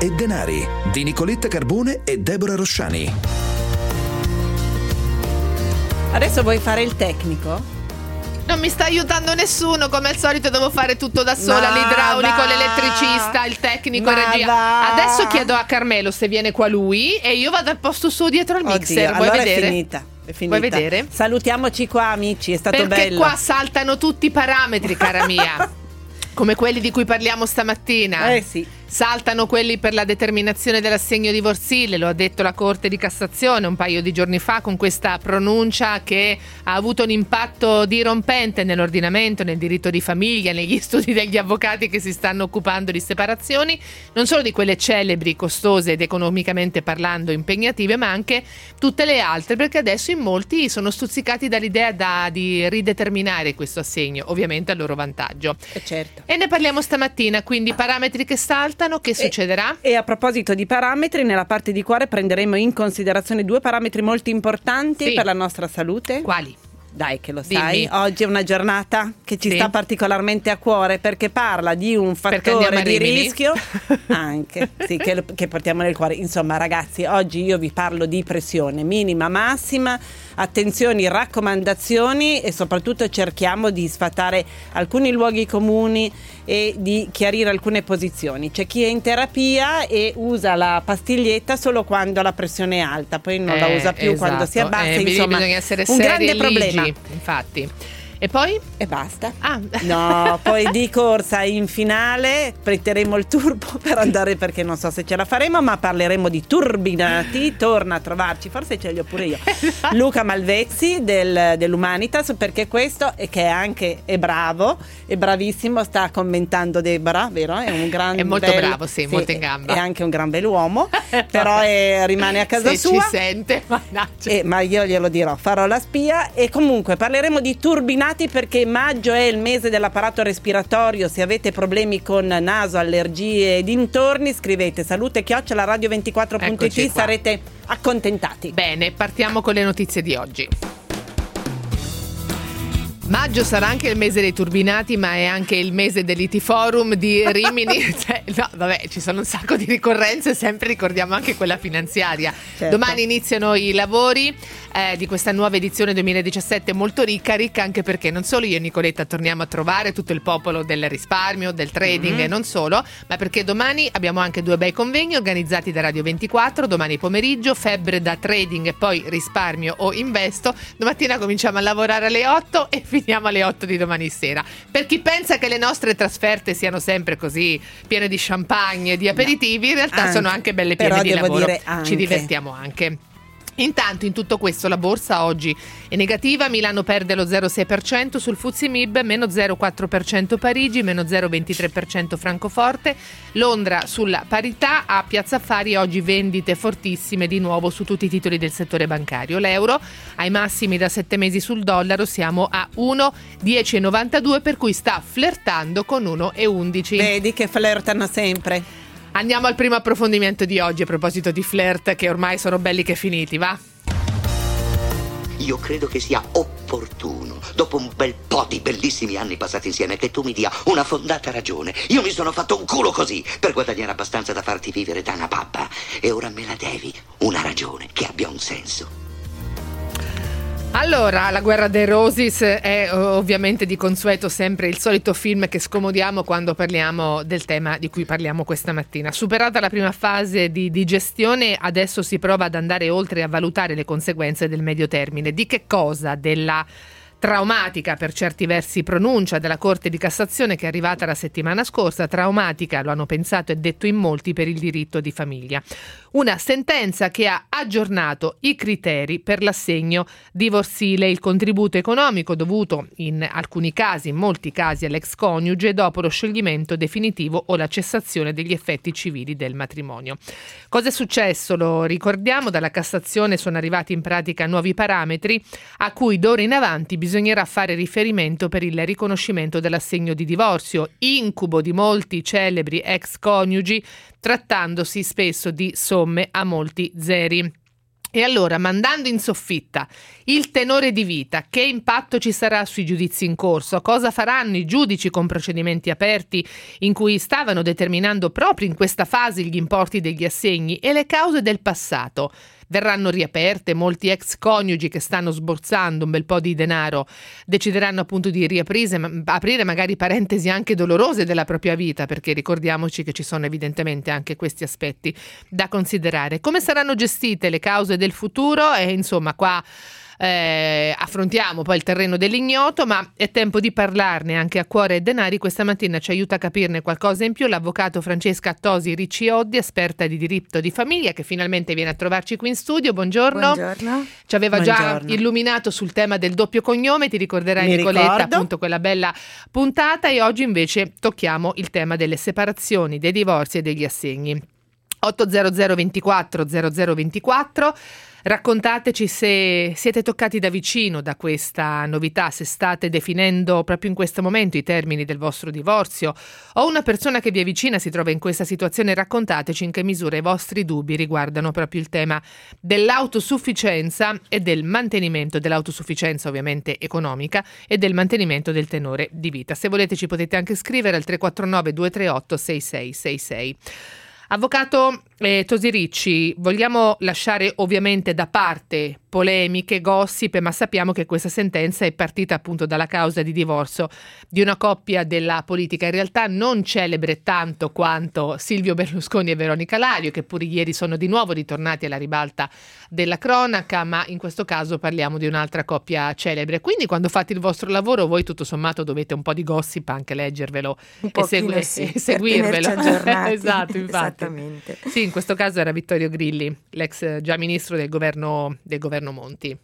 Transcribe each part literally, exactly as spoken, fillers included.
e denari di Nicoletta Carbone e Deborah Rosciani. Adesso vuoi fare il tecnico? Non mi sta aiutando nessuno, come al solito devo fare tutto da sola, Ma l'idraulico, va. l'elettricista, il tecnico, Ma regia. va. Adesso chiedo a Carmelo se viene qua lui e io vado al posto suo dietro al mixer. Oddio, Vuoi allora vedere? è finita, è finita. Vuoi vedere? Salutiamoci qua, amici, è stato Perché bello. qua saltano tutti i parametri, cara mia. Come quelli di cui parliamo stamattina. Eh sì. Saltano quelli per la determinazione dell'assegno divorzile, lo ha detto la Corte di Cassazione un paio di giorni fa con questa pronuncia che ha avuto un impatto dirompente nell'ordinamento, nel diritto di famiglia, negli studi degli avvocati che si stanno occupando di separazioni, non solo di quelle celebri, costose ed economicamente parlando impegnative, ma anche tutte le altre, perché adesso in molti sono stuzzicati dall'idea da, di rideterminare questo assegno, ovviamente a loro vantaggio. Eh certo. E ne parliamo stamattina, quindi parametri che saltano. Che succederà? E, e a proposito di parametri, nella parte di cuore prenderemo in considerazione due parametri molto importanti Sì. per la nostra salute. Quali? Dai che lo Dimmi. sai, oggi è una giornata che ci Sì. sta particolarmente a cuore perché parla di un Perché andiamo fattore a di Rimini? rischio anche, sì, che, che portiamo nel cuore. Insomma ragazzi, oggi io vi parlo di pressione minima, massima, attenzioni, raccomandazioni e soprattutto cerchiamo di sfatare alcuni luoghi comuni e di chiarire alcune posizioni. C'è chi è in terapia e usa la pastiglietta solo quando la pressione è alta, poi non la Eh, usa più esatto. quando si abbassa, Eh, insomma bisogna essere un seri grande e problema. ligi, infatti. E poi? E basta. Ah. No, poi di corsa in finale prenderemo il turbo per andare, perché non so se ce la faremo, ma parleremo di turbinati. Torna a trovarci, forse ce li ho pure io, Luca Malvezzi del, dell'Humanitas, perché questo è che è anche è bravo, è bravissimo, sta commentando Deborah, vero? È un gran È molto bel- bravo, sì, molto in gamba. È anche un gran bell'uomo, però è- rimane a casa Se sua. ci sente, mannaggia. Eh, ma io glielo dirò, farò la spia. E comunque parleremo di turbinati perché maggio è il mese dell'apparato respiratorio. Se avete problemi con naso, allergie e dintorni, scrivete salute chiocciola radio ventiquattro punto it, Eccoci qua. sarete accontentati. Bene, partiamo con le notizie di oggi. Maggio sarà anche il mese dei turbinati, ma è anche il mese dell'Itiforum di Rimini. Cioè, no, vabbè, ci sono un sacco di ricorrenze, sempre ricordiamo anche quella finanziaria. Certo. Domani iniziano i lavori eh, di questa nuova edizione duemiladiciassette, molto ricca, ricca anche perché non solo io e Nicoletta torniamo a trovare tutto il popolo del risparmio, del trading Mm. e non solo, ma perché domani abbiamo anche due bei convegni organizzati da Radio ventiquattro, domani pomeriggio, febbre da trading e poi risparmio o investo. Domattina cominciamo a lavorare alle otto e finiamo alle otto di domani sera. Per chi pensa che le nostre trasferte siano sempre così piene di champagne e di aperitivi, in realtà Anche. sono anche belle piene Però di devo lavoro. dire anche. Ci divertiamo anche. Intanto in tutto questo la borsa oggi è negativa, Milano perde lo zero virgola sei per cento, sul Fuzzi Mib meno zero virgola quattro per cento Parigi, meno zero virgola ventitré per cento Francoforte, Londra sulla parità, a Piazza Affari oggi vendite fortissime di nuovo su tutti i titoli del settore bancario, l'euro ai massimi da sette mesi sul dollaro, siamo a uno virgola dieci novantadue, per cui sta flirtando con uno virgola undici. Vedi che flirtano sempre. Andiamo al primo approfondimento di oggi a proposito di flirt che ormai sono belli che finiti, va? Io credo che sia opportuno, dopo un bel po' di bellissimi anni passati insieme, che tu mi dia una fondata ragione. Io mi sono fatto un culo così per guadagnare abbastanza da farti vivere da una pappa, e ora me la devi una ragione che abbia un senso. Allora, La guerra dei Roses è ovviamente di consueto sempre il solito film che scomodiamo quando parliamo del tema di cui parliamo questa mattina. Superata la prima fase di digestione, adesso si prova ad andare oltre e a valutare le conseguenze del medio termine. Di che cosa? Della traumatica per certi versi pronuncia della Corte di Cassazione che è arrivata la settimana scorsa, traumatica, lo hanno pensato e detto in molti, per il diritto di famiglia. Una sentenza che ha aggiornato i criteri per l'assegno divorzile, il contributo economico dovuto in alcuni casi, in molti casi, all'ex coniuge dopo lo scioglimento definitivo o la cessazione degli effetti civili del matrimonio. Cosa è successo? Lo ricordiamo, dalla Cassazione sono arrivati in pratica nuovi parametri a cui d'ora in avanti bisognerà fare riferimento per il riconoscimento dell'assegno di divorzio, incubo di molti celebri ex coniugi, trattandosi spesso di somme a molti zeri. E allora, mandando in soffitta il tenore di vita, che impatto ci sarà sui giudizi in corso? Cosa faranno i giudici con procedimenti aperti in cui stavano determinando proprio in questa fase gli importi degli assegni e le cause del passato? Verranno riaperte? Molti ex coniugi che stanno sborsando un bel po' di denaro decideranno appunto di riaprire, ma, aprire magari parentesi anche dolorose della propria vita, perché ricordiamoci che ci sono evidentemente anche questi aspetti da considerare. Come saranno gestite le cause del futuro? E insomma qua Eh, affrontiamo poi il terreno dell'ignoto, ma è tempo di parlarne anche a cuore e denari. Questa mattina ci aiuta a capirne qualcosa in più l'avvocato Francesca Tosi Riccioddi, esperta di diritto di famiglia, che finalmente viene a trovarci qui in studio. Buongiorno. Buongiorno. Ci aveva Buongiorno. già illuminato sul tema del doppio cognome, ti ricorderai Mi Nicoletta, ricordo. appunto quella bella puntata, e oggi invece tocchiamo il tema delle separazioni, dei divorzi e degli assegni. otto zero zero ventiquattro zero zero ventiquattro. Raccontateci se siete toccati da vicino da questa novità, se state definendo proprio in questo momento i termini del vostro divorzio o una persona che vi è vicina si trova in questa situazione. Raccontateci in che misura i vostri dubbi riguardano proprio il tema dell'autosufficienza e del mantenimento dell'autosufficienza ovviamente economica e del mantenimento del tenore di vita. Se volete ci potete anche scrivere al tre quattro nove due tre otto sei sei sei sei. Avvocato eh, Tosi Ricci, vogliamo lasciare ovviamente da parte polemiche, gossip, ma sappiamo che questa sentenza è partita appunto dalla causa di divorzio di una coppia della politica in realtà non celebre tanto quanto Silvio Berlusconi e Veronica Lario, che pure ieri sono di nuovo ritornati alla ribalta della cronaca, ma in questo caso parliamo di un'altra coppia celebre. Quindi quando fate il vostro lavoro voi tutto sommato dovete un po' di gossip anche leggervelo Un e, segue- pochino sì, e seguirvelo. per tenerci aggiornati. Esatto, infatti. Esattamente. Sì, in questo caso era Vittorio Grilli, l'ex già ministro del governo del governo Monti.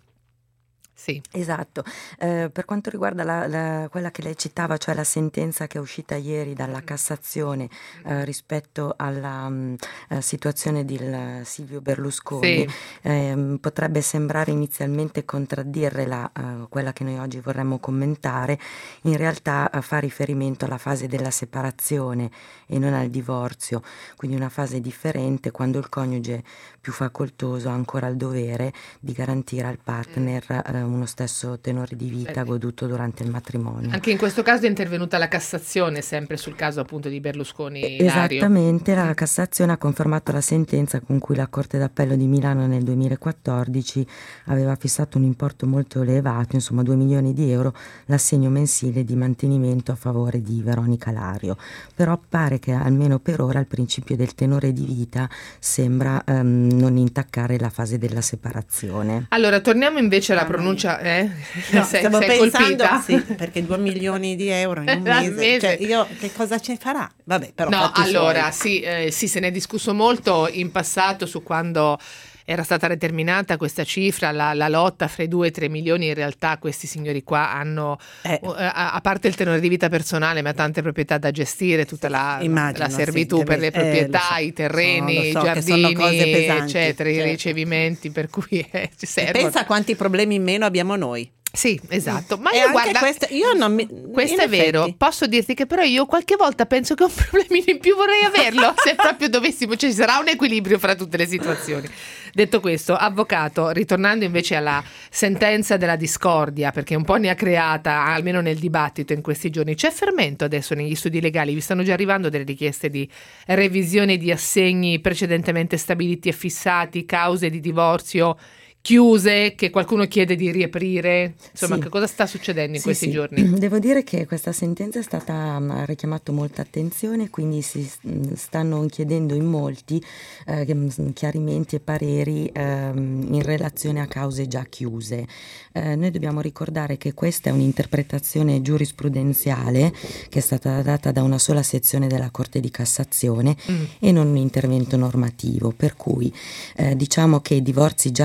Sì. Esatto. Eh, per quanto riguarda la, la, quella che lei citava, cioè la sentenza che è uscita ieri dalla Cassazione eh, rispetto alla um, eh, situazione di il, Silvio Berlusconi, Sì. eh, potrebbe sembrare inizialmente contraddire la, uh, quella che noi oggi vorremmo commentare. In realtà uh, fa riferimento alla fase della separazione e non al divorzio, quindi una fase differente quando il coniuge più facoltoso ha ancora il dovere di garantire al partner uh, uno stesso tenore di vita goduto durante il matrimonio. Anche in questo caso è intervenuta la Cassazione, sempre sul caso appunto di Berlusconi Lario. Esattamente, la Cassazione ha confermato la sentenza con cui la Corte d'Appello di Milano nel duemilaquattordici aveva fissato un importo molto elevato, insomma due milioni di euro, l'assegno mensile di mantenimento a favore di Veronica Lario. Però pare che almeno per ora il principio del tenore di vita sembra um, non intaccare la fase della separazione. Allora, torniamo invece alla pronuncia. Eh? No, sei, stavo sei pensando, colpita? sì, perché due milioni di euro in un Al mese, mese. Cioè, io che cosa ci farà? Vabbè, però No, fatti allora, suoi. sì, eh, sì, se ne è discusso molto in passato su quando era stata determinata questa cifra, la, la lotta fra i due e tre milioni. In realtà questi signori qua hanno, Eh. uh, a, a parte il tenore di vita personale, ma tante proprietà da gestire, tutta la, Immagino, la servitù sì, per le deve- proprietà, eh, lo so. i terreni, No, lo i so che giardini, sono cose pesanti, eccetera, i certo. ricevimenti, per cui eh, ci E servono. pensa quanti problemi in meno abbiamo noi. Sì, esatto. Ma E io anche guarda, questo- io non mi- questo in è vero. effetti. Posso dirti che però io qualche volta penso che un problemino in più vorrei averlo, se proprio dovessimo, cioè ci sarà un equilibrio fra tutte le situazioni. Detto questo, avvocato, ritornando invece alla sentenza della discordia, perché un po' ne ha creata, almeno nel dibattito in questi giorni, c'è fermento adesso negli studi legali? Vi stanno già arrivando delle richieste di revisione di assegni precedentemente stabiliti e fissati, cause di divorzio chiuse che qualcuno chiede di riaprire? Insomma, Sì. che cosa sta succedendo in Sì, questi sì. giorni? Devo dire che questa sentenza è stata, ha richiamato molta attenzione, quindi si s- stanno chiedendo in molti eh, chiarimenti e pareri ehm, in relazione a cause già chiuse. Eh, noi dobbiamo ricordare che questa è un'interpretazione giurisprudenziale che è stata data da una sola sezione della Corte di Cassazione Mm. e non un intervento normativo, per cui eh, diciamo che i divorzi già chiusi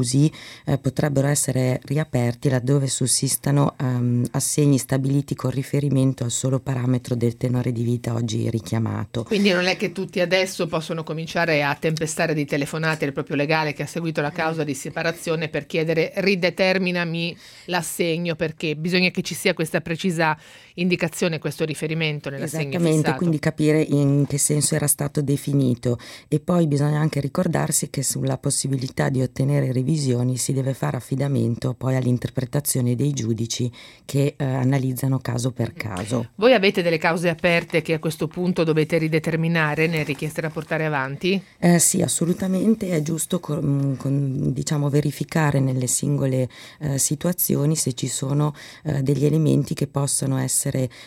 chiusi eh, potrebbero essere riaperti laddove sussistano um, assegni stabiliti con riferimento al solo parametro del tenore di vita oggi richiamato. Quindi non è che tutti adesso possono cominciare a tempestare di telefonate al proprio legale che ha seguito la causa di separazione per chiedere rideterminami l'assegno, perché bisogna che ci sia questa precisa indicazione, questo riferimento nell'assegno Esattamente, fissato. quindi capire in che senso era stato definito, e poi bisogna anche ricordarsi che sulla possibilità di ottenere revisioni si deve fare affidamento poi all'interpretazione dei giudici che eh, analizzano caso per caso. Voi avete delle cause aperte che a questo punto dovete rideterminare nelle richieste da portare avanti? Eh, sì, assolutamente, è giusto con, con, diciamo, verificare nelle singole eh, situazioni se ci sono eh, degli elementi che possono essere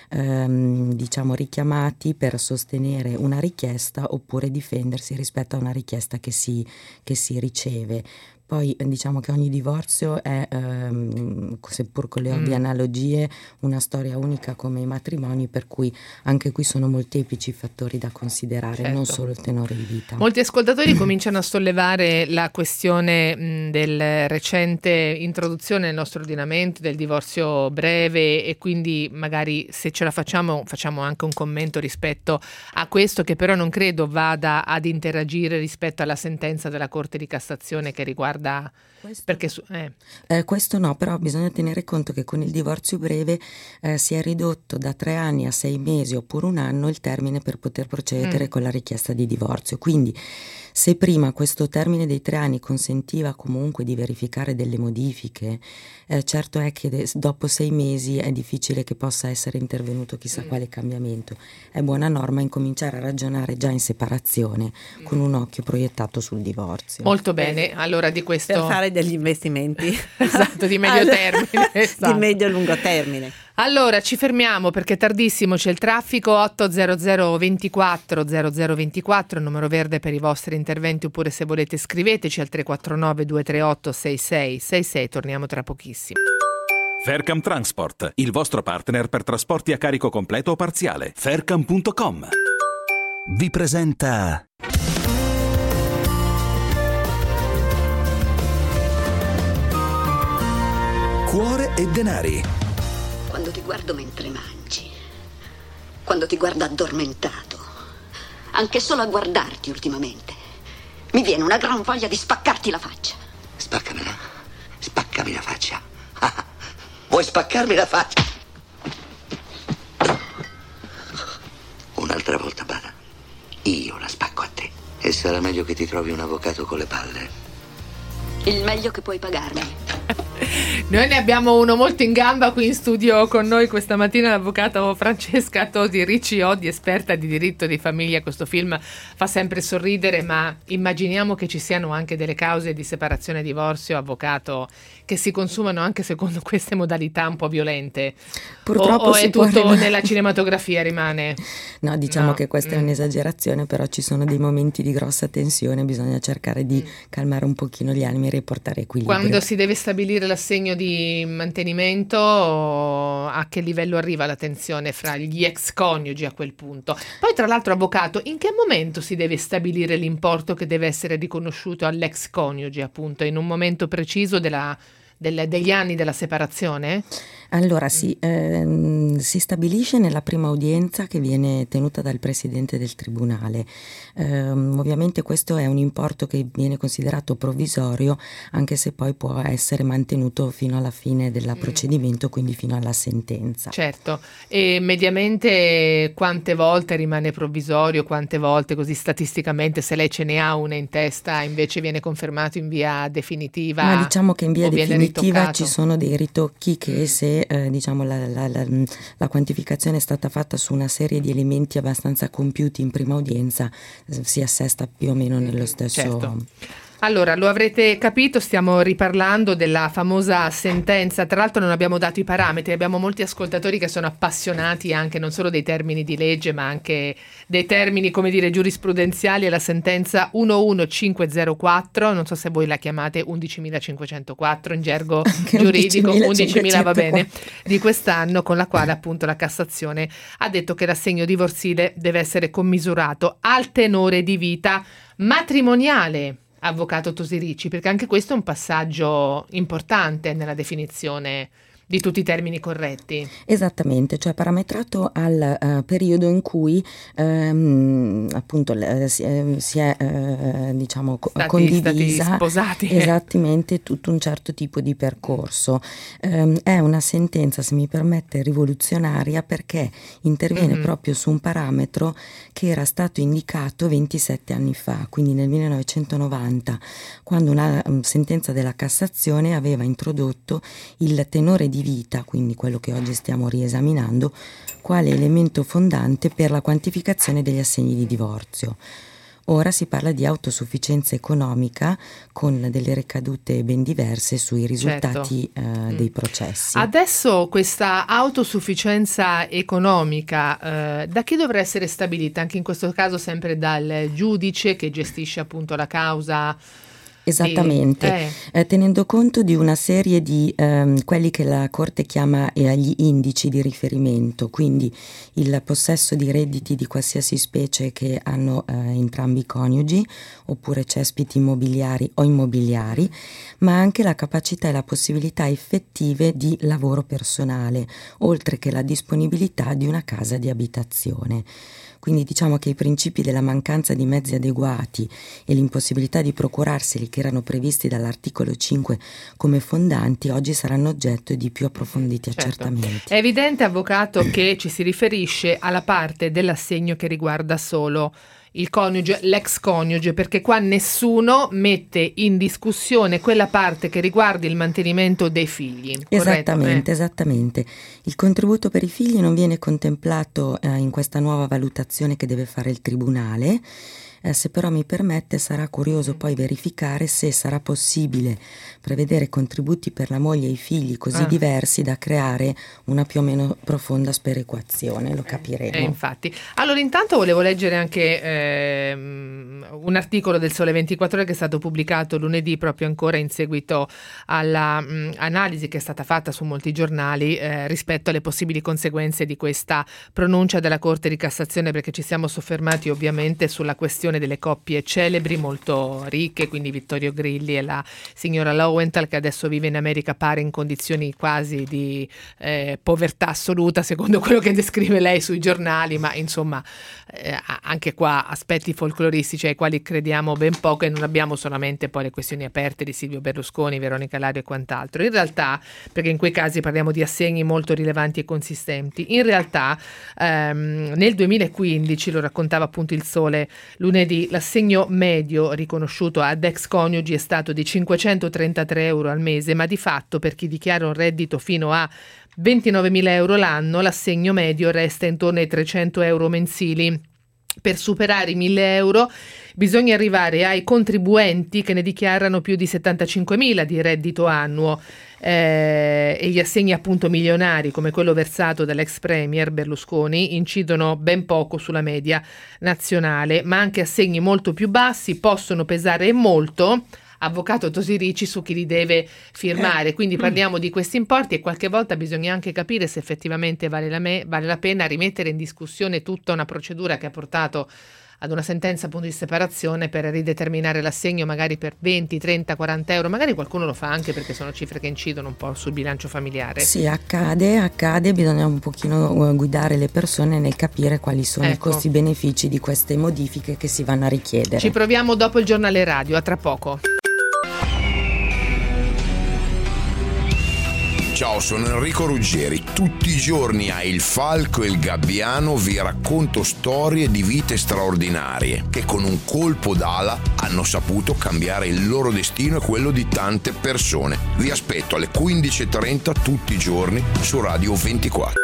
ehm, diciamo richiamati per sostenere una richiesta oppure difendersi rispetto a una richiesta che si, che si riceve. Poi diciamo che ogni divorzio è, ehm, seppur con le ovvie mm. analogie, una storia unica come i matrimoni, per cui anche qui sono molteplici i fattori da considerare, certo. non solo il tenore di vita. Molti ascoltatori cominciano a sollevare la questione mh, del recente introduzione nel nostro ordinamento del divorzio breve, e quindi magari se ce la facciamo facciamo anche un commento rispetto a questo, che però non credo vada ad interagire rispetto alla sentenza della Corte di Cassazione che riguarda Da, questo, perché su, eh. Eh, questo no, però bisogna tenere conto che con il divorzio breve eh, si è ridotto da tre anni a sei mesi oppure un anno il termine per poter procedere mm. con la richiesta di divorzio. Quindi se prima questo termine dei tre anni consentiva comunque di verificare delle modifiche, eh, certo è che de- dopo sei mesi è difficile che possa essere intervenuto chissà mm. quale cambiamento. È buona norma incominciare a ragionare già in separazione mm. con un occhio proiettato sul divorzio. Molto bene, allora di questo... Per fare degli investimenti. Esatto, di medio allora, termine. Esatto. Di medio e lungo termine. Allora ci fermiamo perché è tardissimo, c'è il traffico. Otto zero zero ventiquattro zero zero ventiquattro, il numero verde per i vostri interventi, oppure se volete scriveteci al tre quattro nove due tre otto sei sei sei sei. Torniamo tra pochissimo. Faircam Transport, il vostro partner per trasporti a carico completo o parziale. Faircam punto com vi presenta Cuore e denari. Quando ti guardo mentre mangi, quando ti guardo addormentato, anche solo a guardarti ultimamente, mi viene una gran voglia di spaccarti la faccia. Spaccamela, spaccami la faccia. Ah, vuoi spaccarmi la faccia? Un'altra volta, bada, io la spacco a te. E sarà meglio che ti trovi un avvocato con le palle. Il meglio che puoi pagarmi. Noi ne abbiamo uno molto in gamba qui in studio con noi questa mattina, l'avvocato Francesca Tosi Ricci Oddi, esperta di diritto di famiglia. Questo film fa sempre sorridere, ma immaginiamo che ci siano anche delle cause di separazione e divorzio, avvocato, che si consumano anche secondo queste modalità un po' violente. Purtroppo o, o è tutto rimane... nella cinematografia rimane? No, diciamo no. che questa mm. è un'esagerazione, però ci sono dei momenti di grossa tensione, bisogna cercare di mm. calmare un pochino gli animi e riportare equilibrio. Quando si deve stabilire l'assegno di mantenimento, a che livello arriva la tensione fra gli ex coniugi a quel punto? Poi tra l'altro, avvocato, in che momento si deve stabilire l'importo che deve essere riconosciuto all'ex coniuge, appunto in un momento preciso della, del, degli anni della separazione? Allora sì, ehm, si stabilisce nella prima udienza che viene tenuta dal presidente del tribunale. Ehm, ovviamente questo è un importo che viene considerato provvisorio, anche se poi può essere mantenuto fino alla fine del mm. procedimento, quindi fino alla sentenza. Certo, e mediamente quante volte rimane provvisorio, quante volte, così statisticamente, se lei ce ne ha una in testa, invece viene confermato in via definitiva? Ma diciamo che in via definitiva ci ritoccato? Sono dei ritocchi che se Eh, diciamo la, la, la, la quantificazione è stata fatta su una serie di elementi abbastanza compiuti in prima udienza, eh, si assesta più o meno nello stesso. Certo. Allora, lo avrete capito, stiamo riparlando della famosa sentenza. Tra l'altro non abbiamo dato i parametri, abbiamo molti ascoltatori che sono appassionati anche non solo dei termini di legge, ma anche dei termini, come dire, giurisprudenziali. È la sentenza uno uno cinque zero quattro, non so se voi la chiamate undicimilacinquecentoquattro in gergo giuridico, undicimila va bene, di quest'anno, con la quale appunto la Cassazione ha detto che l'assegno divorzile deve essere commisurato al tenore di vita matrimoniale. avvocato Tosi Ricci? Perché anche questo è un passaggio importante nella definizione di tutti i termini corretti. Esattamente, cioè parametrato al uh, periodo in cui um, appunto uh, si, uh, si è uh, diciamo stati, condivisa stati sposati. Esattamente tutto un certo tipo di percorso. Um, è una sentenza, se mi permette, rivoluzionaria, perché interviene mm-hmm. proprio su un parametro che era stato indicato ventisette anni fa, quindi nel millenovecentonovanta, quando una um, sentenza della Cassazione aveva introdotto il tenore di vita, quindi quello che oggi stiamo riesaminando, quale elemento fondante per la quantificazione degli assegni di divorzio. Ora si parla di autosufficienza economica con delle ricadute ben diverse sui risultati certo. eh, dei processi. Adesso questa autosufficienza economica eh, da chi dovrà essere stabilita? Anche in questo caso sempre dal giudice che gestisce appunto la causa? Esattamente, eh. Eh, tenendo conto di una serie di ehm, quelli che la Corte chiama eh, gli indici di riferimento, quindi il possesso di redditi di qualsiasi specie che hanno eh, entrambi i coniugi, oppure cespiti immobiliari o immobiliari, ma anche la capacità e la possibilità effettive di lavoro personale, oltre che la disponibilità di una casa di abitazione. Quindi diciamo che i principi della mancanza di mezzi adeguati e l'impossibilità di procurarseli, che erano previsti dall'articolo cinque come fondanti, oggi saranno oggetto di più approfonditi certo. accertamenti. È evidente, avvocato, che ci si riferisce alla parte dell'assegno che riguarda solo il coniuge, l'ex coniuge, perché qua nessuno mette in discussione quella parte che riguarda il mantenimento dei figli. Esattamente, eh. esattamente. Il contributo per i figli non viene contemplato eh, in questa nuova valutazione che deve fare il tribunale. Eh, se però mi permette, sarà curioso poi verificare se sarà possibile prevedere contributi per la moglie e i figli così ah. diversi da creare una più o meno profonda sperequazione, lo capiremo. Eh, infatti. Allora, intanto volevo leggere anche eh, un articolo del Sole ventiquattro Ore che è stato pubblicato lunedì, proprio ancora in seguito alla mh, analisi che è stata fatta su molti giornali eh, rispetto alle possibili conseguenze di questa pronuncia della Corte di Cassazione, perché ci siamo soffermati ovviamente sulla questione delle coppie celebri molto ricche, quindi Vittorio Grilli e la signora Lowenthal, che adesso vive in America, pare in condizioni quasi di eh, povertà assoluta secondo quello che descrive lei sui giornali, ma insomma eh, anche qua aspetti folcloristici ai quali crediamo ben poco, e non abbiamo solamente poi le questioni aperte di Silvio Berlusconi, Veronica Lario e quant'altro. In realtà, perché in quei casi parliamo di assegni molto rilevanti e consistenti, in realtà ehm, nel duemilaquindici, lo raccontava appunto il Sole lunedì, l'assegno medio riconosciuto ad ex coniugi è stato di cinquecentotrentatré euro al mese, ma di fatto per chi dichiara un reddito fino a ventinovemila euro l'anno l'assegno medio resta intorno ai trecento euro mensili. Per superare i mille euro bisogna arrivare ai contribuenti che ne dichiarano più di settantacinquemila di reddito annuo. Eh, e gli assegni appunto milionari come quello versato dall'ex premier Berlusconi incidono ben poco sulla media nazionale, ma anche assegni molto più bassi possono pesare molto, avvocato Tosi Ricci, su chi li deve firmare. Quindi parliamo di questi importi e qualche volta bisogna anche capire se effettivamente vale la, me- vale la pena rimettere in discussione tutta una procedura che ha portato ad una sentenza appunto di separazione per rideterminare l'assegno magari per venti, trenta, quaranta euro. Magari qualcuno lo fa anche perché sono cifre che incidono un po' sul bilancio familiare. Sì, accade, accade, bisogna un pochino guidare le persone nel capire quali sono ecco. i costi-benefici di queste modifiche che si vanno a richiedere. Ci proviamo dopo il giornale radio, a tra poco. Ciao, sono Enrico Ruggeri. Tutti i giorni a Il Falco e il Gabbiano vi racconto storie di vite straordinarie che con un colpo d'ala hanno saputo cambiare il loro destino e quello di tante persone. Vi aspetto alle quindici e trenta tutti i giorni su Radio ventiquattro.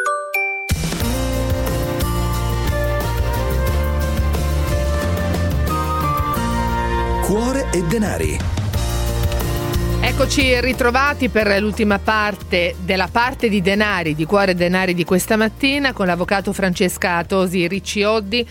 Cuore e denari. Eccoci ritrovati per l'ultima parte della parte di denari, di Cuore e Denari di questa mattina, con l'avvocato Francesca Tosi Ricci Oddi.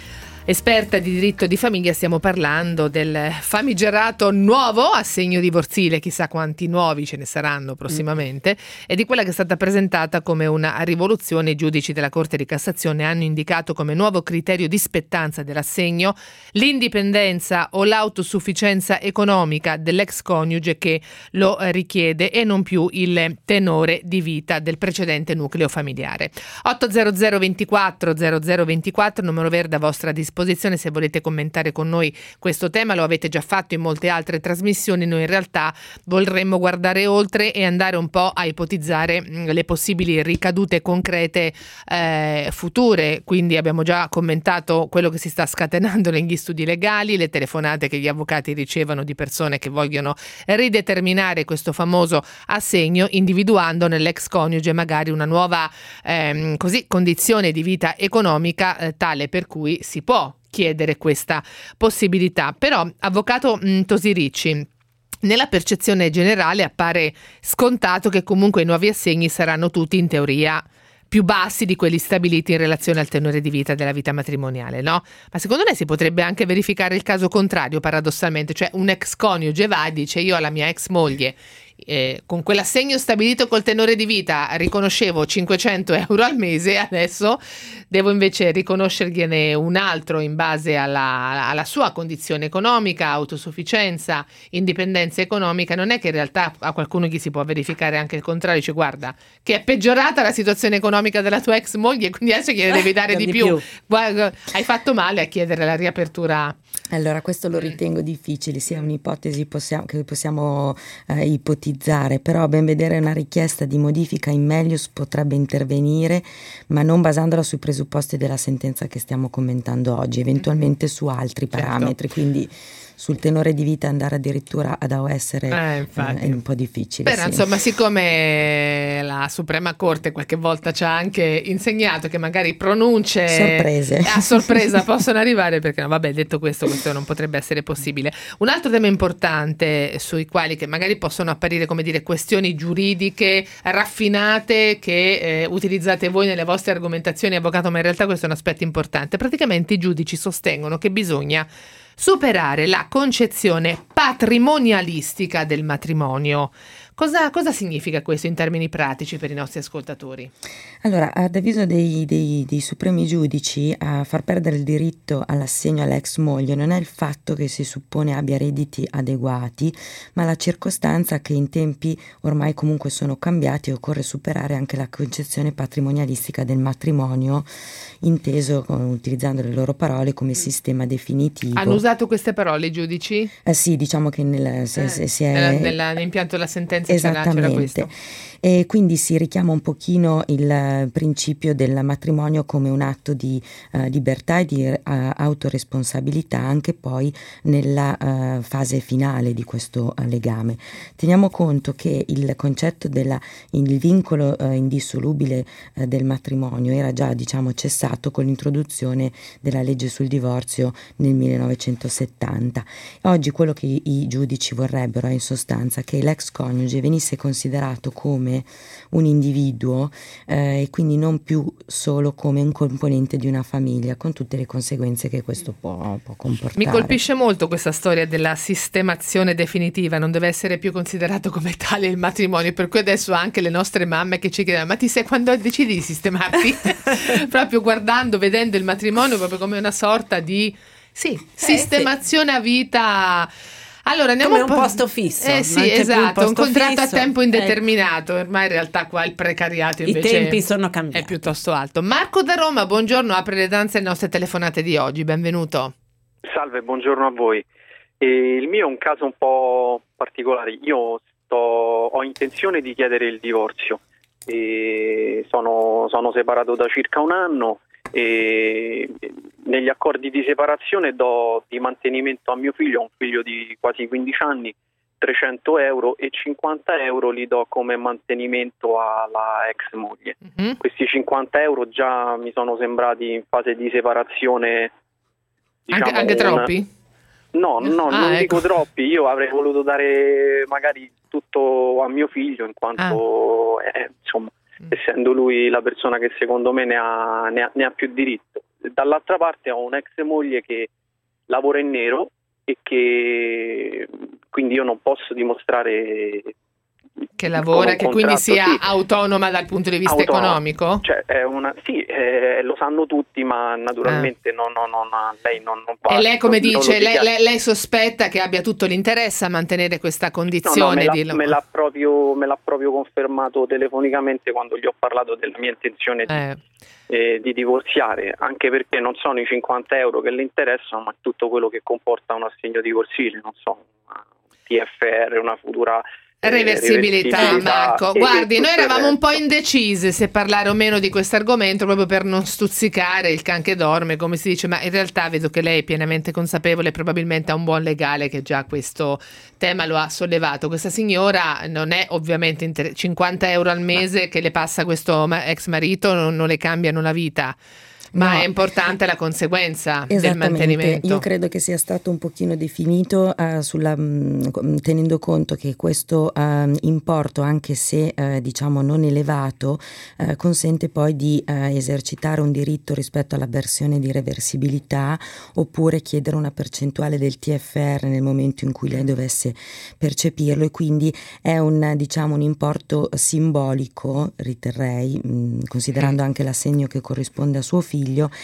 esperta di diritto di famiglia, stiamo parlando del famigerato nuovo assegno divorzile, chissà quanti nuovi ce ne saranno prossimamente, mm. e di quella che è stata presentata come una rivoluzione. I giudici della Corte di Cassazione hanno indicato come nuovo criterio di spettanza dell'assegno l'indipendenza o l'autosufficienza economica dell'ex coniuge che lo richiede e non più il tenore di vita del precedente nucleo familiare. otto zero zero ventiquattro zero zero ventiquattro, numero verde a vostra disposizione se volete commentare con noi questo tema. Lo avete già fatto in molte altre trasmissioni. Noi in realtà vorremmo guardare oltre e andare un po' a ipotizzare mh, le possibili ricadute concrete eh, future. Quindi abbiamo già commentato quello che si sta scatenando negli studi legali, le telefonate che gli avvocati ricevono di persone che vogliono rideterminare questo famoso assegno, individuando nell'ex coniuge magari una nuova ehm, così condizione di vita economica eh, tale per cui si può chiedere questa possibilità. Però, avvocato mh, Tosiricci, nella percezione generale appare scontato che comunque i nuovi assegni saranno tutti in teoria più bassi di quelli stabiliti in relazione al tenore di vita della vita matrimoniale, no? Ma secondo me si potrebbe anche verificare il caso contrario, paradossalmente, cioè un ex coniuge va e dice: io alla mia ex moglie Eh, con quell'assegno stabilito col tenore di vita riconoscevo cinquecento euro al mese, adesso devo invece riconoscergliene un altro in base alla, alla sua condizione economica, autosufficienza, indipendenza economica. Non è che in realtà a qualcuno gli si può verificare anche il contrario, dice: guarda che è peggiorata la situazione economica della tua ex moglie, quindi adesso gliene devi dare eh, di, di più, più. Guarda, hai fatto male a chiedere la riapertura. Allora, questo lo ritengo difficile, sia un'ipotesi possiamo, che possiamo eh, ipotizzare, però a ben vedere una richiesta di modifica in melius potrebbe intervenire, ma non basandola sui presupposti della sentenza che stiamo commentando oggi, eventualmente su altri parametri, certo. Quindi sul tenore di vita andare addirittura ad essere eh, eh, è un po' difficile. Però sì. insomma, siccome la Suprema Corte qualche volta ci ha anche insegnato che magari pronunce sorprese a sorpresa possono arrivare, perché no, vabbè, detto questo, questo non potrebbe essere possibile. Un altro tema importante sui quali che magari possono apparire, come dire, questioni giuridiche raffinate che eh, utilizzate voi nelle vostre argomentazioni, avvocato, ma in realtà questo è un aspetto importante. Praticamente i giudici sostengono che bisogna superare la concezione patrimonialistica del matrimonio. Cosa, cosa significa questo in termini pratici per i nostri ascoltatori? Allora, ad avviso dei, dei, dei supremi giudici, a far perdere il diritto all'assegno all'ex moglie non è il fatto che si suppone abbia redditi adeguati, ma la circostanza che in tempi ormai comunque sono cambiati e occorre superare anche la concezione patrimonialistica del matrimonio, inteso, utilizzando le loro parole, come sistema definitivo. Hanno usato queste parole i giudici? Eh sì, diciamo che nel, se, eh, se, si è... nella, nella, nell'impianto della sentenza esattamente. C'era questo. E quindi si richiama un pochino il principio del matrimonio come un atto di uh, libertà e di uh, autoresponsabilità anche poi nella uh, fase finale di questo uh, legame. Teniamo conto che il concetto del vincolo uh, indissolubile uh, del matrimonio era già, diciamo, cessato con l'introduzione della legge sul divorzio nel millenovecentosettanta. Oggi quello che i, i giudici vorrebbero è in sostanza che l'ex coniuge venisse considerato come un individuo eh, e quindi non più solo come un componente di una famiglia, con tutte le conseguenze che questo può, può comportare. Mi colpisce molto questa storia della sistemazione definitiva, non deve essere più considerato come tale il matrimonio, per cui adesso anche le nostre mamme che ci chiedono: ma ti sei, quando decidi di sistemarti? Proprio guardando, vedendo il matrimonio proprio come una sorta di sì, eh, sistemazione sì. a vita. Allora, andiamo come un po- posto fisso. Eh sì, esatto, un contratto fisso. a tempo indeterminato. Eh. Ormai in realtà qua il precariato invece I tempi sono cambiati. È piuttosto alto. Marco da Roma, buongiorno, apre le danze alle nostre telefonate di oggi, benvenuto. Salve, buongiorno a voi. E il mio è un caso un po' particolare. Io sto, ho intenzione di chiedere il divorzio. E sono, sono separato da circa un anno e negli accordi di separazione do di mantenimento a mio figlio, un figlio di quasi quindici anni, trecento euro, e cinquanta euro li do come mantenimento alla ex moglie. Mm-hmm. Questi cinquanta euro già mi sono sembrati in fase di separazione, diciamo, anche, anche un... troppi? No, no, ah, non ecco. dico troppi. Io avrei voluto dare magari tutto a mio figlio, in quanto ah. eh, insomma, mm. essendo lui la persona che secondo me ne ha, ne ha, ne ha più diritto. dall'altra parte ho un'ex moglie che lavora in nero e che quindi io non posso dimostrare che lavora, che quindi sia sì, autonoma dal punto di vista autonoma. economico? Cioè, è una, sì, eh, lo sanno tutti, ma naturalmente eh. non, non, non, lei non, non va. E lei come non, dice, non lei, lei, lei sospetta che abbia tutto l'interesse a mantenere questa condizione? No, no, me, l'ha, di... me, l'ha proprio, me l'ha proprio confermato telefonicamente quando gli ho parlato della mia intenzione eh. di, eh, di divorziare, anche perché non sono i cinquanta euro che le interessano, ma tutto quello che comporta un assegno divorzile, non so, un T F R, una futura... Reversibilità, reversibilità Marco. e, Guardi, e noi eravamo un po' resto. indecise se parlare o meno di questo argomento, proprio per non stuzzicare il can che dorme, come si dice, ma in realtà vedo che lei è pienamente consapevole, probabilmente ha un buon legale che già questo tema lo ha sollevato. Questa signora non è ovviamente inter- cinquanta euro al mese che le passa questo ma- ex marito, non, non le cambiano la vita. Ma no, è importante la conseguenza del mantenimento. Io credo che sia stato un pochino definito uh, sulla, mh, tenendo conto che questo uh, importo, anche se uh, diciamo non elevato, uh, consente poi di uh, esercitare un diritto rispetto alla versione di reversibilità, oppure chiedere una percentuale del T F R nel momento in cui lei dovesse percepirlo, e quindi è un, diciamo, un importo simbolico, riterrei, mh, considerando anche l'assegno che corrisponde a suo figlio,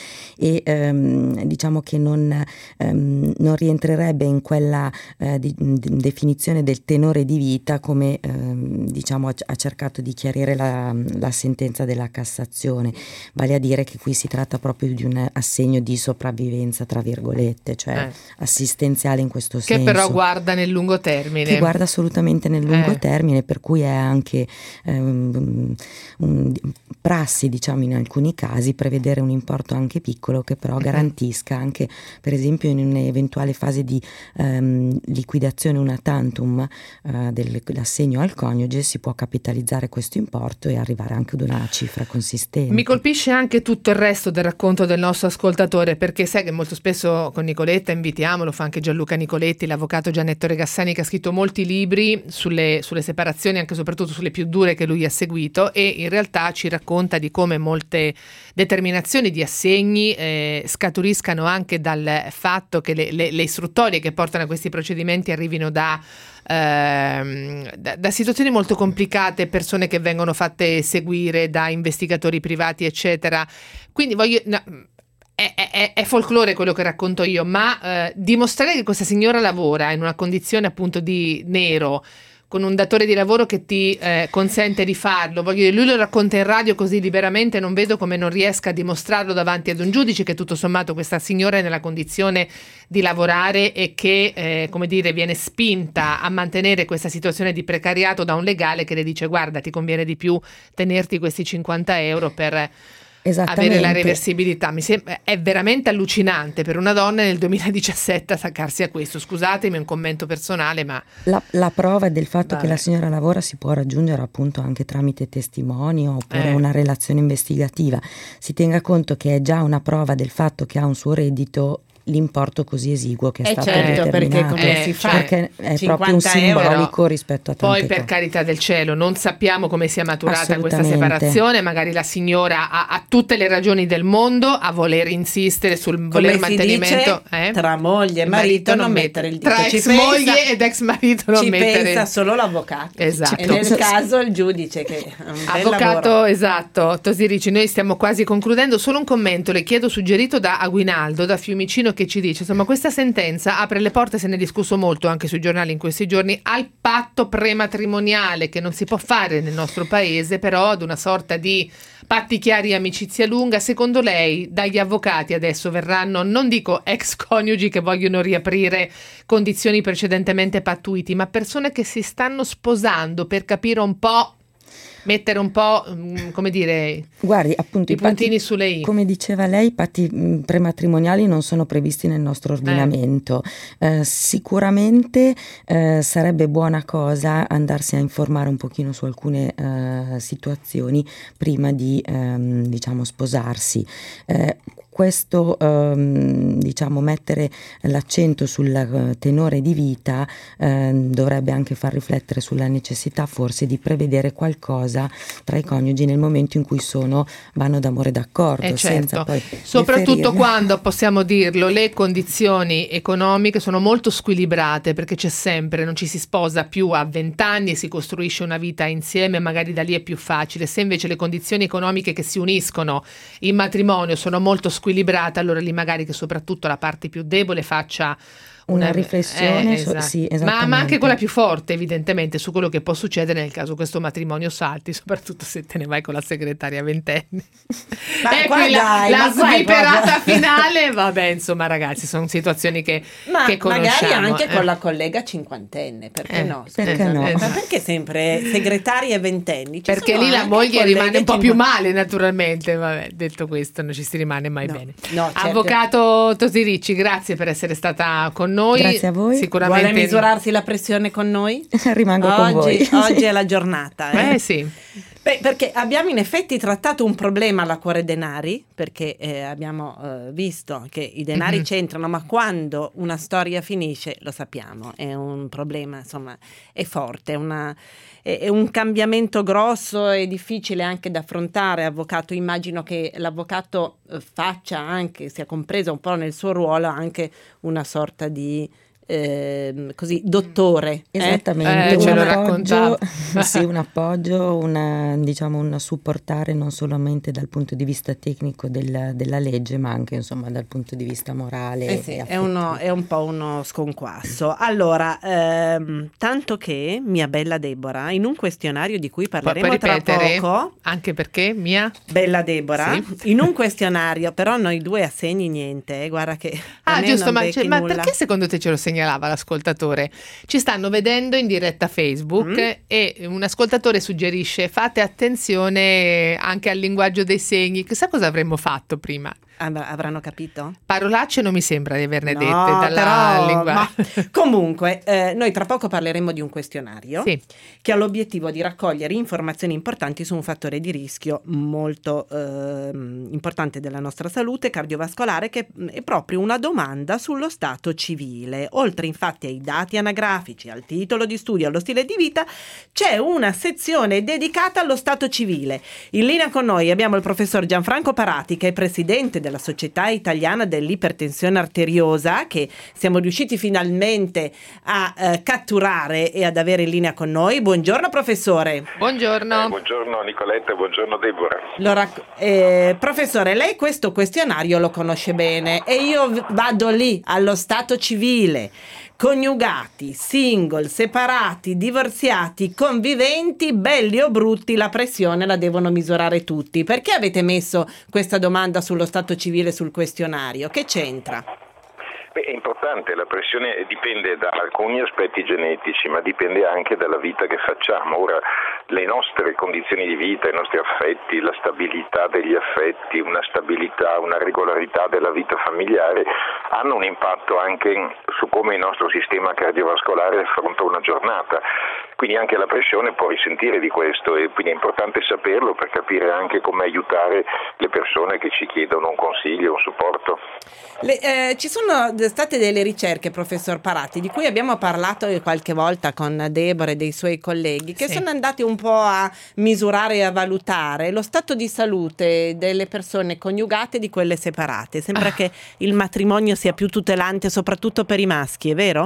e ehm, diciamo che non, ehm, non rientrerebbe in quella eh, di, di definizione del tenore di vita, come ehm, diciamo ha, ha cercato di chiarire la, la sentenza della Cassazione, vale a dire che qui si tratta proprio di un assegno di sopravvivenza, tra virgolette, cioè eh. assistenziale in questo che senso, che però guarda nel lungo termine, che guarda assolutamente nel lungo eh. termine, per cui è anche ehm, un, prassi, diciamo, in alcuni casi prevedere un importo anche piccolo che però garantisca anche, per esempio, in un'eventuale fase di ehm, liquidazione una tantum eh, dell'assegno al coniuge, si può capitalizzare questo importo e arrivare anche ad una cifra consistente. Mi colpisce anche tutto il resto del racconto del nostro ascoltatore, perché sai che molto spesso con Nicoletta invitiamo, lo fa anche Gianluca Nicoletti, l'avvocato Giannetto Regassani, che ha scritto molti libri sulle, sulle separazioni, anche e soprattutto sulle più dure che lui ha seguito, e in realtà ci racconta di come molte determinazioni di assegni eh, scaturiscano anche dal fatto che le, le, le istruttorie che portano a questi procedimenti arrivino da, ehm, da, da situazioni molto complicate, persone che vengono fatte seguire da investigatori privati, eccetera. Quindi voglio... No, È, è, è folklore quello che racconto io, ma eh, dimostrare che questa signora lavora in una condizione appunto di nero, con un datore di lavoro che ti eh, consente di farlo, voglio dire, lui lo racconta in radio così liberamente, non vedo come non riesca a dimostrarlo davanti ad un giudice che tutto sommato questa signora è nella condizione di lavorare e che, eh, come dire, viene spinta a mantenere questa situazione di precariato da un legale che le dice: guarda, ti conviene di più tenerti questi cinquanta euro per avere la reversibilità. Mi sembra, è veramente allucinante per una donna nel duemiladiciassette attaccarsi a questo. Scusatemi, è un commento personale, ma la, la prova del fatto Vabbè. che la signora lavora si può raggiungere appunto anche tramite testimoni oppure eh. una relazione investigativa. Si tenga conto che è già una prova del fatto che ha un suo reddito l'importo così esiguo che è eh stato certo, determinato, perché come Eh, si fa? perché è proprio un simbolico euro. rispetto a tante Poi per cose. carità del cielo non sappiamo come sia maturata questa Assolutamente. separazione, magari la signora ha, ha tutte le ragioni del mondo a voler insistere sul voler Come si mantenimento, dice, eh? tra moglie e marito non mettere il dito. tra Ci ex pensa- moglie ed ex marito non ci mettere pensa solo l'avvocato, Esatto. e nel caso il giudice, che è un bel Avvocato, lavoro. esatto, Tosirici, noi stiamo quasi concludendo, solo un commento le chiedo suggerito da Aguinaldo da Fiumicino, che ci dice: insomma, questa sentenza apre le porte, se ne è discusso molto anche sui giornali in questi giorni, al patto prematrimoniale che non si può fare nel nostro paese, però ad una sorta di patti chiari e amicizia lunga. Secondo lei dagli avvocati adesso verranno, non dico ex coniugi che vogliono riaprire condizioni precedentemente pattuiti, ma persone che si stanno sposando per capire un po', mettere un po', come dire, Guardi, appunto, i i patti, puntini sulle i. come diceva lei, i patti mh, prematrimoniali non sono previsti nel nostro ordinamento. Eh. Eh, sicuramente eh, sarebbe buona cosa andarsi a informare un pochino su alcune eh, situazioni prima di ehm, diciamo sposarsi. Eh, questo ehm, diciamo mettere l'accento sul tenore di vita ehm, dovrebbe anche far riflettere sulla necessità forse di prevedere qualcosa tra i coniugi nel momento in cui sono vanno d'amore d'accordo, eh senza certo. poi soprattutto deferirne. Quando, possiamo dirlo, le condizioni economiche sono molto squilibrate, perché c'è sempre, non ci si sposa più a vent'anni e si costruisce una vita insieme, magari da lì è più facile. Se invece le condizioni economiche che si uniscono in matrimonio sono molto squilibrate, allora lì magari che soprattutto la parte più debole faccia una, una riflessione, eh, so, esatto. sì, ma, ma anche quella più forte, evidentemente, su quello che può succedere nel caso questo matrimonio salti, soprattutto se te ne vai con la segretaria ventenni. Ma e qua qui dai, la, la ma qua è sviperata proprio- finale, vabbè, insomma, ragazzi, sono situazioni che, Ma che conosciamo. magari anche eh. con la collega cinquantenne, perché Eh, no? perché no? Ma perché sempre segretarie e ventenni? Ci Perché sono lì la anche moglie colleghe rimane un po' più cinquanta male, naturalmente. Vabbè, detto questo, non ci si rimane mai No, bene. no, certo. Avvocato Tosiricci, grazie per essere stata con noi. Grazie a voi. Sicuramente. Vuole misurarsi la pressione con noi? Rimango con voi. Oggi, oggi è la giornata. Eh? Eh sì. Beh, perché abbiamo in effetti trattato un problema alla cuore denari, perché eh, abbiamo eh, visto che i denari Mhm. c'entrano, ma quando una storia finisce, lo sappiamo, è un problema, insomma, è forte, è, una, è, è un cambiamento grosso e difficile anche da affrontare. Avvocato, immagino che l'avvocato eh, faccia anche, sia compreso un po' nel suo ruolo, anche una sorta di eh, così dottore. eh? Esattamente, Eh, ce un lo appoggio, raccontava. sì, un appoggio, una, diciamo un supportare non solamente dal punto di vista tecnico del- della legge, ma anche insomma dal punto di vista morale. Eh sì, e è, uno, affettivo. è un po' uno sconquasso. Allora, ehm, tanto che, mia bella Deborah, in un questionario di cui Puoi parleremo tra ripetere? poco, Anche perché, Mia? bella Deborah, Sì. in un questionario, però noi due assegni niente, eh, guarda che da Ah, me giusto, non ma, becchi cioè, ma nulla. perché secondo te ce lo segnalava l'ascoltatore? Ci stanno vedendo in diretta Facebook Mm. e un ascoltatore suggerisce: fate attenzione anche al linguaggio dei segni. Chissà cosa avremmo fatto prima. Av- Avranno capito? Parolacce non mi sembra di averne No, dette dalla però, lingua. ma comunque, eh, noi tra poco parleremo di un questionario Sì. che ha l'obiettivo di raccogliere informazioni importanti su un fattore di rischio molto ehm, importante della nostra salute cardiovascolare, che è proprio una domanda sullo stato civile. Oltre infatti ai dati anagrafici, al titolo di studio, allo stile di vita, c'è una sezione dedicata allo stato civile. In linea con noi abbiamo il professor Gianfranco Parati, che è presidente della Società Italiana dell'Ipertensione Arteriosa, che siamo riusciti finalmente a eh, catturare e ad avere in linea con noi. Buongiorno professore. Buongiorno. Eh, buongiorno Nicoletta, buongiorno Deborah. Allora, eh, professore, lei questo questionario lo conosce bene e io v- vado lì allo stato civile. Coniugati, single, separati, divorziati, conviventi, belli o brutti, la pressione la devono misurare tutti. Perché avete messo questa domanda sullo stato civile sul questionario? Che c'entra? Beh, è importante, la pressione dipende da alcuni aspetti genetici, ma dipende anche dalla vita che facciamo. Ora, le nostre condizioni di vita, i nostri affetti, la stabilità degli affetti, una stabilità, una regolarità della vita familiare hanno un impatto anche su come il nostro sistema cardiovascolare affronta una giornata. Quindi anche la pressione può risentire di questo e quindi è importante saperlo per capire anche come aiutare le persone che ci chiedono un consiglio, un supporto. Le, eh, ci sono state delle ricerche, professor Parati, di cui abbiamo parlato qualche volta con Deborah e dei suoi colleghi, che Sì. sono andati un po' a misurare e a valutare lo stato di salute delle persone coniugate e di quelle separate. Sembra Ah. che il matrimonio sia più tutelante soprattutto per i maschi, è vero?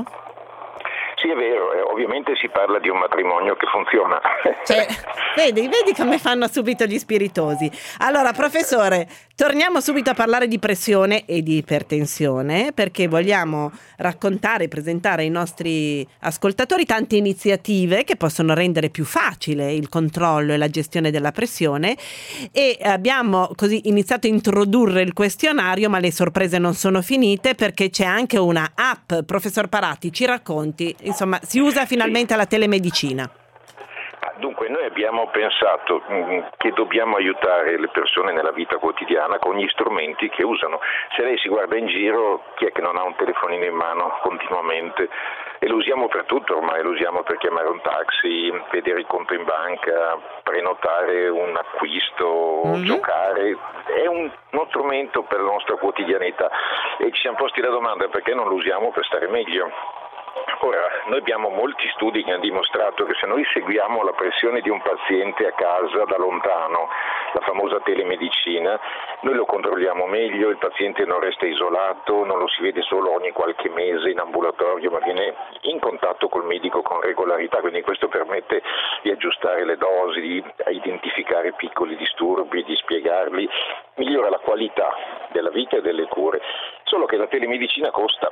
Sì, è vero, eh, ovviamente si parla di un matrimonio che funziona. Cioè, vedi, vedi come fanno subito gli spiritosi. Allora, professore, torniamo subito a parlare di pressione e di ipertensione, perché vogliamo raccontare e presentare ai nostri ascoltatori tante iniziative che possono rendere più facile il controllo e la gestione della pressione, e abbiamo così iniziato a introdurre il questionario, ma le sorprese non sono finite, perché c'è anche una app. Professor Parati, ci racconti, insomma, si usa finalmente la telemedicina. Dunque noi abbiamo pensato mh, che dobbiamo aiutare le persone nella vita quotidiana con gli strumenti che usano. Se lei si guarda in giro, chi è che non ha un telefonino in mano continuamente? E lo usiamo per tutto ormai, lo usiamo per chiamare un taxi, vedere il conto in banca, prenotare un acquisto, mm-hmm. giocare. È un, uno strumento per la nostra quotidianità e ci siamo posti la domanda perché non lo usiamo per stare meglio. Ora, noi abbiamo molti studi che hanno dimostrato che se noi seguiamo la pressione di un paziente a casa da lontano, la famosa telemedicina, noi lo controlliamo meglio, il paziente non resta isolato, non lo si vede solo ogni qualche mese in ambulatorio, ma viene in contatto col medico con regolarità, quindi questo permette di aggiustare le dosi, di identificare piccoli disturbi, di spiegarli, migliora la qualità della vita e delle cure, solo che la telemedicina costa.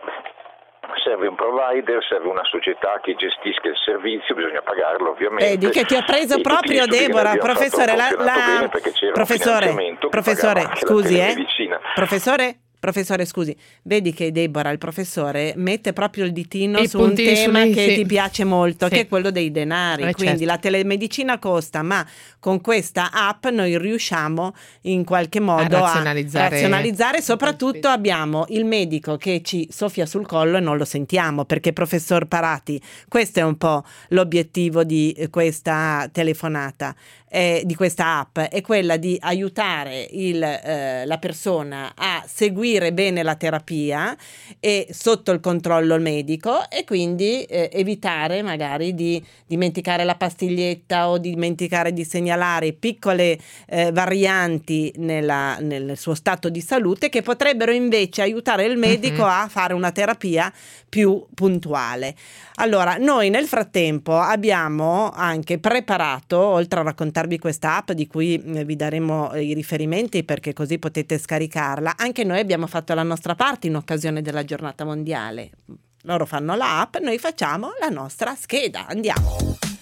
Serve un provider, serve una società che gestisca il servizio, bisogna pagarlo ovviamente. Vedi che ti ho preso proprio, Deborah, professore, la, la... professore, professore, scusi, eh, professore, professore, scusi, vedi che Deborah, il professore, mette proprio il ditino I su un tema sulle, che sì. ti piace molto, sì. che è quello dei denari, eh, quindi certo. la telemedicina costa, ma con questa app noi riusciamo in qualche modo a razionalizzare, a razionalizzare. Soprattutto abbiamo il medico che ci soffia sul collo e non lo sentiamo, perché professor Parati, questo è un po' l'obiettivo di questa telefonata, eh, di questa app, è quella di aiutare il, eh, la persona a seguire bene la terapia e sotto il controllo medico, e quindi eh, evitare magari di dimenticare la pastiglietta o dimenticare di segnalare piccole eh, varianti nella, nel suo stato di salute che potrebbero invece aiutare il medico mm-hmm. a fare una terapia più puntuale. Allora, noi nel frattempo abbiamo anche preparato, oltre a raccontarvi questa app di cui vi daremo i riferimenti perché così potete scaricarla, anche noi abbiamo fatto la nostra parte in occasione della giornata mondiale. Loro fanno la app, noi facciamo la nostra scheda. Andiamo.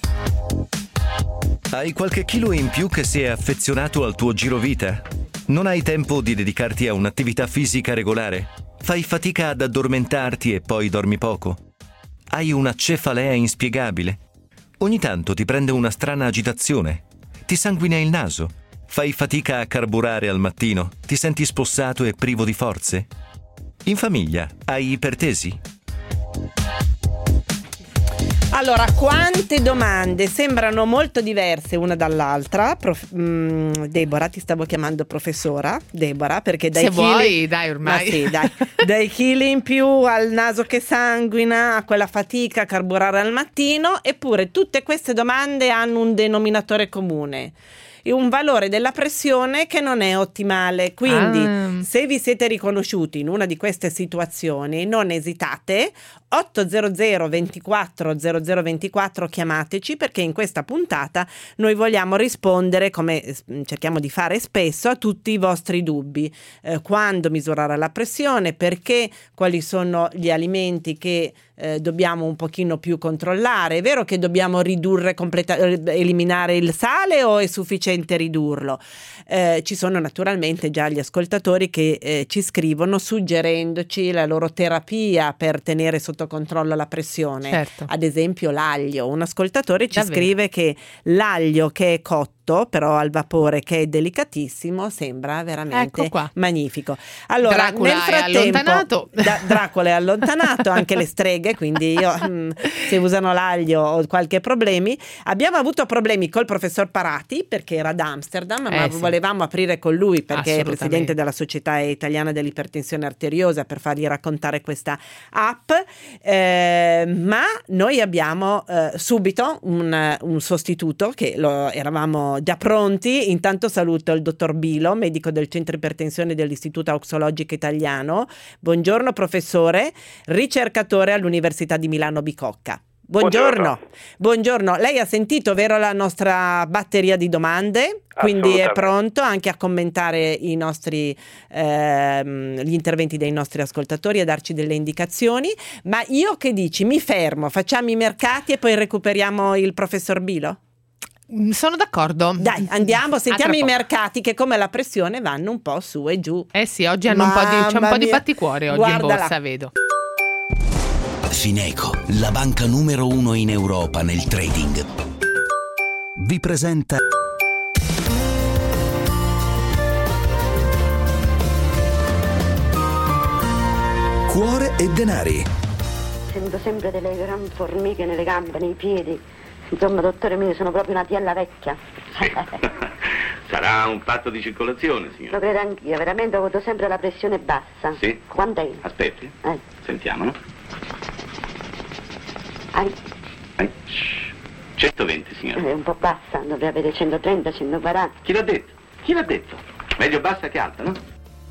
Hai qualche chilo in più che si è affezionato al tuo girovita? Non hai tempo di dedicarti a un'attività fisica regolare? Fai fatica ad addormentarti e poi dormi poco? Hai una cefalea inspiegabile? Ogni tanto ti prende una strana agitazione? Ti sanguina il naso? Fai fatica a carburare al mattino? Ti senti spossato e privo di forze? In famiglia hai ipertesi? Allora, quante domande sembrano molto diverse una dall'altra. Prof, mh, Deborah, ti stavo chiamando professora Deborah perché dai se chili, vuoi, dai ormai. Ma sì, dai, dai chili in più al naso che sanguina, a quella fatica a carburare al mattino, eppure tutte queste domande hanno un denominatore comune. Un valore della pressione che non è ottimale, quindi ah. se vi siete riconosciuti in una di queste situazioni non esitate, otto zero zero ventiquattro zero zero ventiquattro chiamateci, perché in questa puntata noi vogliamo rispondere, come cerchiamo di fare spesso, a tutti i vostri dubbi, eh, quando misurare la pressione, perché, quali sono gli alimenti che eh, dobbiamo un pochino più controllare. È vero che dobbiamo ridurre completa- eliminare il sale o è sufficiente ridurlo? Eh, ci sono naturalmente già gli ascoltatori che eh, ci scrivono suggerendoci la loro terapia per tenere sotto controllo la pressione. Certo. Ad esempio l'aglio. Un ascoltatore ci Davvero? scrive che l'aglio che è cotto però al vapore, che è delicatissimo, sembra veramente ecco magnifico. Allora, Dracula nel frattempo, è allontanato. Da, Dracula è allontanato, anche le streghe, quindi io, mh, se usano l'aglio ho qualche problemi. Abbiamo avuto problemi col professor Parati perché era ad Amsterdam, eh, ma sì. volevamo aprire con lui perché è presidente della Società Italiana dell'Ipertensione Arteriosa, per fargli raccontare questa app, eh, ma noi abbiamo eh, subito un, un sostituto che lo eravamo già pronti. Intanto saluto il dottor Bilo, medico del centro ipertensione dell'Istituto Auxologico Italiano. Buongiorno professore, ricercatore all'Università di Milano Bicocca. Buongiorno. Buongiorno. Buongiorno. Lei ha sentito, vero, la nostra batteria di domande? Quindi è pronto anche a commentare i nostri ehm, gli interventi dei nostri ascoltatori, a darci delle indicazioni. Ma io che dici? Mi fermo, facciamo i mercati e poi recuperiamo il professor Bilo? Sono d'accordo. Dai, andiamo, sentiamo i mercati che, come la pressione, vanno un po' su e giù. Eh sì, oggi hanno un po' di, c'è un po' di batticuore oggi. Guarda in borsa, là. Vedo. Fineco, la banca numero uno in Europa nel trading. vi presenta Cuore e denari. Sento sempre delle gran formiche nelle gambe, nei piedi. Insomma, dottore mio, sono proprio una tiella vecchia. Sarà un fatto di circolazione, signora. Lo credo anch'io, veramente ho avuto sempre la pressione bassa. Sì? Quant'è? Aspetti. Eh. Sentiamo, no? Ai. Ai. centoventi, signora. È un po' bassa, dovrei avere centotrenta, centoquaranta. Chi l'ha detto? Chi l'ha detto? Meglio bassa che alta, no?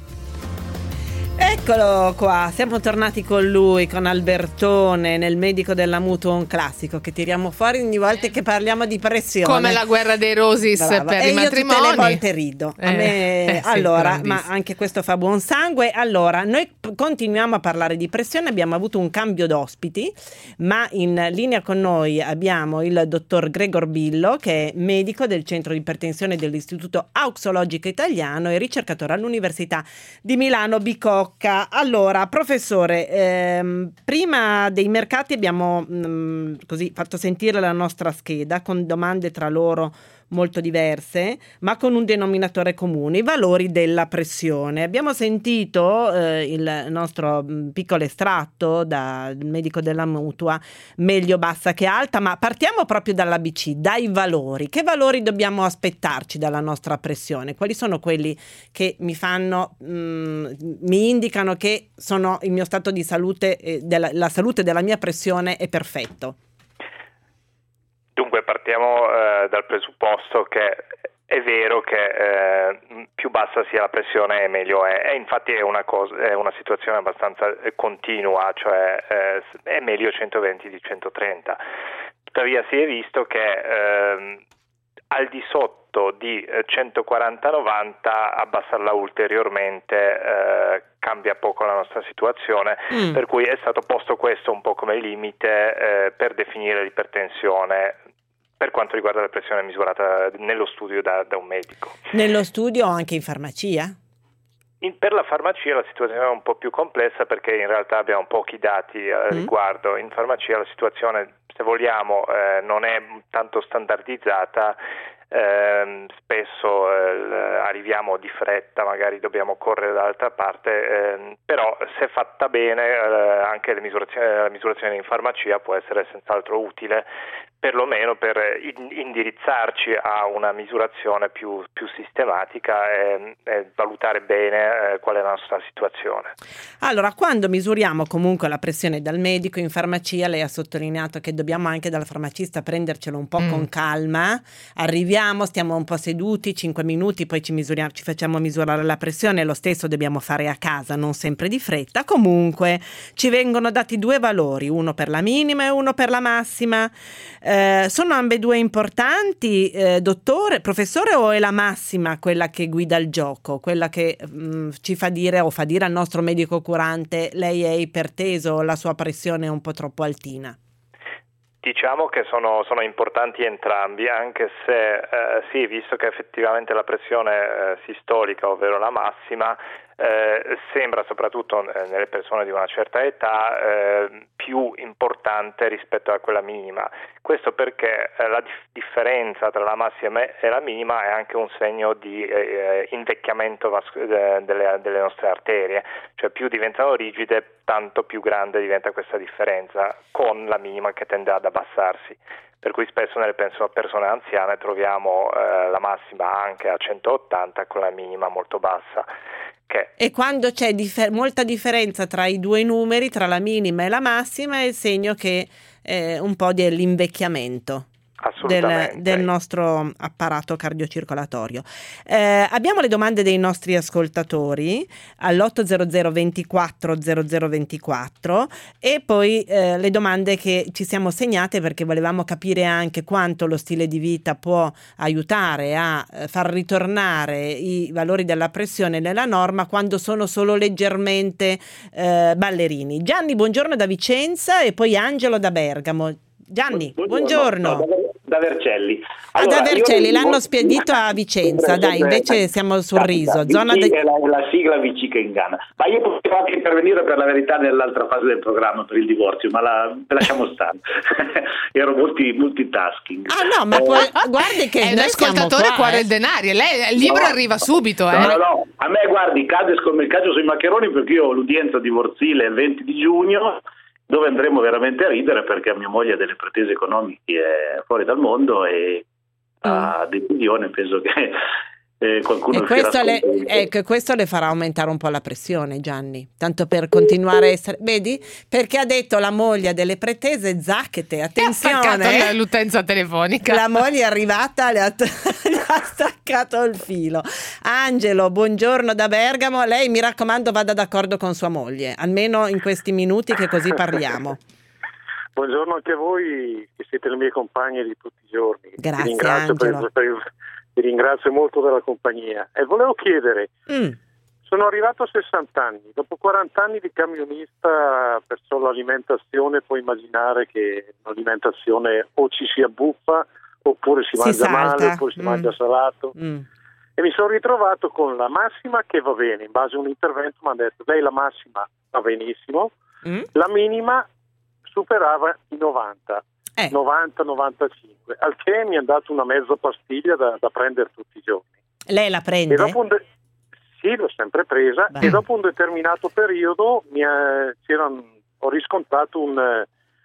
Eccolo qua, siamo tornati con lui, con Albertone, nel medico della mutua, un classico che tiriamo fuori ogni volta che parliamo di pressione. Come la guerra dei Rosis. Brava. Per e i matrimoni. Io tutte le volte rido. A eh, me, eh, sì, allora, ma anche questo fa buon sangue. Allora, noi continuiamo a parlare di pressione, abbiamo avuto un cambio d'ospiti, ma in linea con noi abbiamo il dottor Gregor Billo, che è medico del centro di ipertensione dell'Istituto Auxologico Italiano e ricercatore all'Università di Milano Bicocca. Allora, professore, ehm, prima dei mercati abbiamo mh, così fatto sentire la nostra scheda con domande tra loro molto diverse, ma con un denominatore comune, i valori della pressione. Abbiamo sentito eh, il nostro mh, piccolo estratto dal medico della mutua, meglio bassa che alta, ma partiamo proprio dall'A B C, dai valori. Che valori dobbiamo aspettarci dalla nostra pressione? Quali sono quelli che mi fanno, mh, mi indicano che sono il mio stato di salute, eh, della, la salute della mia pressione è perfetto? Dunque partiamo eh, dal presupposto che è vero che eh, più bassa sia la pressione meglio è, e infatti è una, cosa, è una situazione abbastanza continua, cioè eh, è meglio centoventi di centotrenta. Tuttavia si è visto che eh, al di sotto di centoquaranta novanta abbassarla ulteriormente eh, cambia poco la nostra situazione, mm. per cui è stato posto questo un po' come limite eh, per definire l'ipertensione per quanto riguarda la pressione misurata nello studio da, da un medico. Nello studio o anche in farmacia? In, per la farmacia la situazione è un po' più complessa perché in realtà abbiamo pochi dati al mm. riguardo. In farmacia la situazione, se vogliamo, eh, non è tanto standardizzata. Eh, spesso eh, arriviamo di fretta, magari dobbiamo correre dall'altra parte, eh, però se fatta bene eh, anche le misurazioni, la misurazione in farmacia può essere senz'altro utile, perlomeno per indirizzarci a una misurazione più, più sistematica e, e valutare bene eh, qual è la nostra situazione. Allora, quando misuriamo comunque la pressione dal medico in farmacia, lei ha sottolineato che dobbiamo anche dal farmacista prendercelo un po' mm. con calma, arriviamo, stiamo un po' seduti, cinque minuti, poi ci misuriamo, ci facciamo misurare la pressione, lo stesso dobbiamo fare a casa, non sempre di fretta. Comunque ci vengono dati due valori, uno per la minima e uno per la massima. Eh, sono ambedue importanti, eh, dottore, professore, o è la massima quella che guida il gioco, quella che mh, ci fa dire o fa dire al nostro medico curante lei è iperteso o la sua pressione è un po' troppo altina? Diciamo che sono, sono importanti entrambi, anche se eh, sì, visto che effettivamente la pressione eh, sistolica, ovvero la massima, eh, sembra soprattutto nelle persone di una certa età eh, più importante rispetto a quella minima. Questo perché eh, la dif- differenza tra la massima e la minima è anche un segno di eh, invecchiamento vas- de- delle, delle nostre arterie, cioè più diventano rigide, tanto più grande diventa questa differenza, con la minima che tende ad abbassarsi. Per cui spesso nelle persone anziane troviamo eh, la massima anche a centottanta con la minima molto bassa. Che... E quando c'è differ- molta differenza tra i due numeri, tra la minima e la massima, è il segno che è un po' dell'invecchiamento del, del nostro apparato cardiocircolatorio. Eh, abbiamo le domande dei nostri ascoltatori all'otto zero zero ventiquattro zero zero ventiquattro e poi eh, le domande che ci siamo segnate perché volevamo capire anche quanto lo stile di vita può aiutare a far ritornare i valori della pressione nella norma quando sono solo leggermente eh, ballerini. Gianni, buongiorno da Vicenza, e poi Angelo da Bergamo. Gianni, buongiorno. buongiorno. da Vercelli. Ah, Allora, da Vercelli, io- l'hanno spedito a Vicenza, dai, invece siamo sul riso. Zona Vici de... è la, la sigla Vici che inganna. Ma io potevo anche intervenire per la verità nell'altra fase del programma per il divorzio, ma la, la lasciamo stare. Ero multi, multitasking. Ah no, ma poi, guardi che è un noi siamo ascoltatore qua, cuore eh. il denario. Lei, il libro No, arriva subito, eh. No, no, no, a me guardi, cade come il calcio sui maccheroni perché io ho l'udienza divorzile il venti di giugno, dove andremo veramente a ridere perché mia moglie ha delle pretese economiche fuori dal mondo e a decisione penso che eh, qualcuno E questo sia le, scontento. ecco, questo le farà aumentare un po' la pressione, Gianni, tanto per continuare a essere, vedi? Perché ha detto la moglie ha delle pretese zacchete, attenzione, Attaccato l'utenza telefonica. la moglie è arrivata, le ha, le ha staccato il filo. Angelo, buongiorno da Bergamo, lei mi raccomando vada d'accordo con sua moglie, almeno in questi minuti che così parliamo. Buongiorno anche a voi che siete le mie compagne di tutti i giorni. Grazie, vi ringrazio, Angelo. per, per, vi ringrazio molto della compagnia e volevo chiedere, Mm. sono arrivato a sessanta anni, dopo quaranta anni di camionista, perciò l'alimentazione, puoi immaginare che l'alimentazione o ci si abbuffa oppure si, Si mangia salta. male oppure si Mm. mangia salato. Mm. E mi sono ritrovato con la massima che va bene, in base a un intervento mi hanno detto lei la massima va benissimo, Mm. la minima superava i novanta, Eh. novanta novantacinque, al che mi hanno dato una mezza pastiglia da, da prendere tutti i giorni. Lei la prende? E dopo un de- sì, l'ho sempre presa. Beh. E dopo un determinato periodo mi è- c'era un- ho riscontrato un, eh,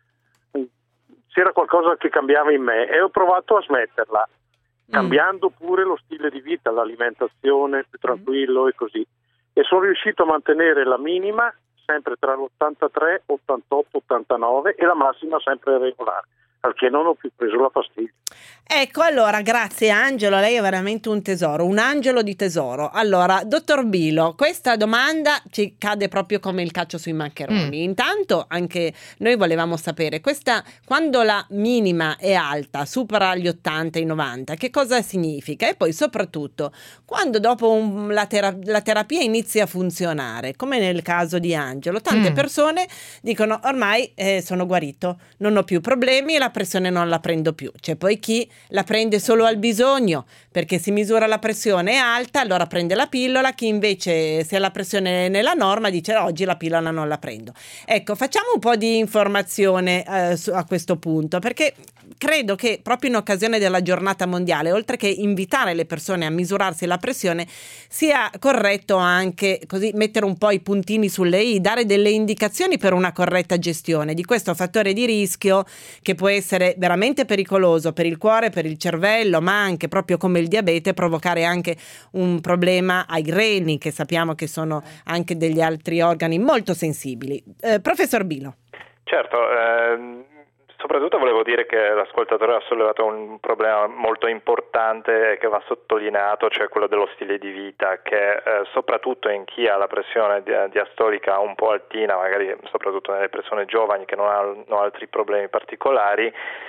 un- c'era qualcosa che cambiava in me e ho provato a smetterla, cambiando pure lo stile di vita, l'alimentazione più tranquillo e così. E sono riuscito a mantenere la minima sempre tra l'ottantatré, ottantotto, ottantanove e la massima sempre regolare, al che non ho più preso la pastiglia. Ecco, allora, grazie Angelo, lei è veramente un tesoro, un angelo di tesoro. Allora, dottor Bilo, questa domanda ci cade proprio come il calcio sui maccheroni. Mm. Intanto anche noi volevamo sapere, questa, quando la minima è alta, supera gli ottanta, i novanta, che cosa significa? E poi soprattutto, quando dopo un- la, tera- la terapia inizia a funzionare, come nel caso di Angelo, tante Mm. persone dicono ormai eh, sono guarito, non ho più problemi e la pressione non la prendo più. C'è poi chi la prende solo al bisogno perché si misura la pressione è alta, allora prende la pillola, chi invece se ha la pressione nella norma dice oggi la pillola non la prendo. Ecco, facciamo un po' di informazione eh, su, a questo punto, perché credo che proprio in occasione della giornata mondiale, oltre che invitare le persone a misurarsi la pressione, sia corretto anche così mettere un po' i puntini sulle i, dare delle indicazioni per una corretta gestione di questo fattore di rischio che può essere veramente pericoloso per il cuore, per il cervello, ma anche proprio come il diabete provocare anche un problema ai reni, che sappiamo che sono anche degli altri organi molto sensibili. Eh, professor Bilo. Certo, ehm, soprattutto volevo dire che l'ascoltatore ha sollevato un problema molto importante e che va sottolineato, cioè quello dello stile di vita, che eh, soprattutto in chi ha la pressione di- diastolica un po' altina, magari soprattutto nelle persone giovani che non hanno altri problemi particolari,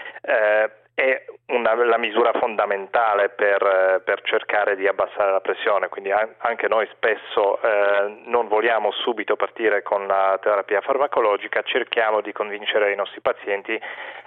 eh, è una, la misura fondamentale per, eh, per cercare di abbassare la pressione, quindi an- anche noi spesso eh, non vogliamo subito partire con la terapia farmacologica, cerchiamo di convincere i nostri pazienti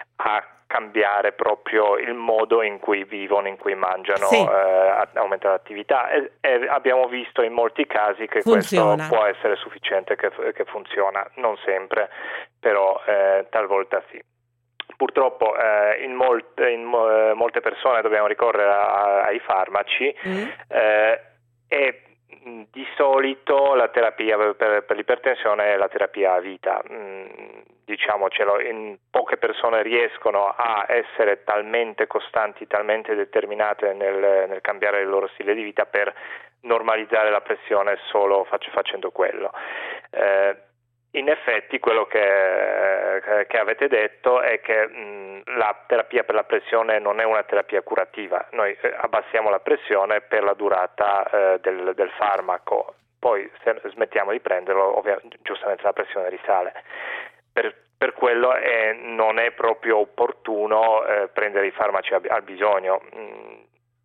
a cambiare proprio il modo in cui vivono, in cui mangiano, Sì. eh, a- aumentare l'attività e, e abbiamo visto in molti casi che Funziona. questo può essere sufficiente, che, che funziona, non sempre, però eh, talvolta sì. Purtroppo eh, in, molte, in mo- molte persone dobbiamo ricorrere a- ai farmaci Mm. eh, e mh, di solito la terapia per, per l'ipertensione è la terapia a vita. Mm, diciamocelo, in poche persone riescono a essere talmente costanti, talmente determinate nel, nel cambiare il loro stile di vita per normalizzare la pressione solo fac- facendo quello. Eh, In effetti quello che, che avete detto è che mh, la terapia per la pressione non è una terapia curativa, noi eh, abbassiamo la pressione per la durata eh, del, del farmaco, poi se smettiamo di prenderlo ovviamente giustamente la pressione risale. Per, per quello è, non è proprio opportuno eh, prendere i farmaci al, al bisogno. Mh,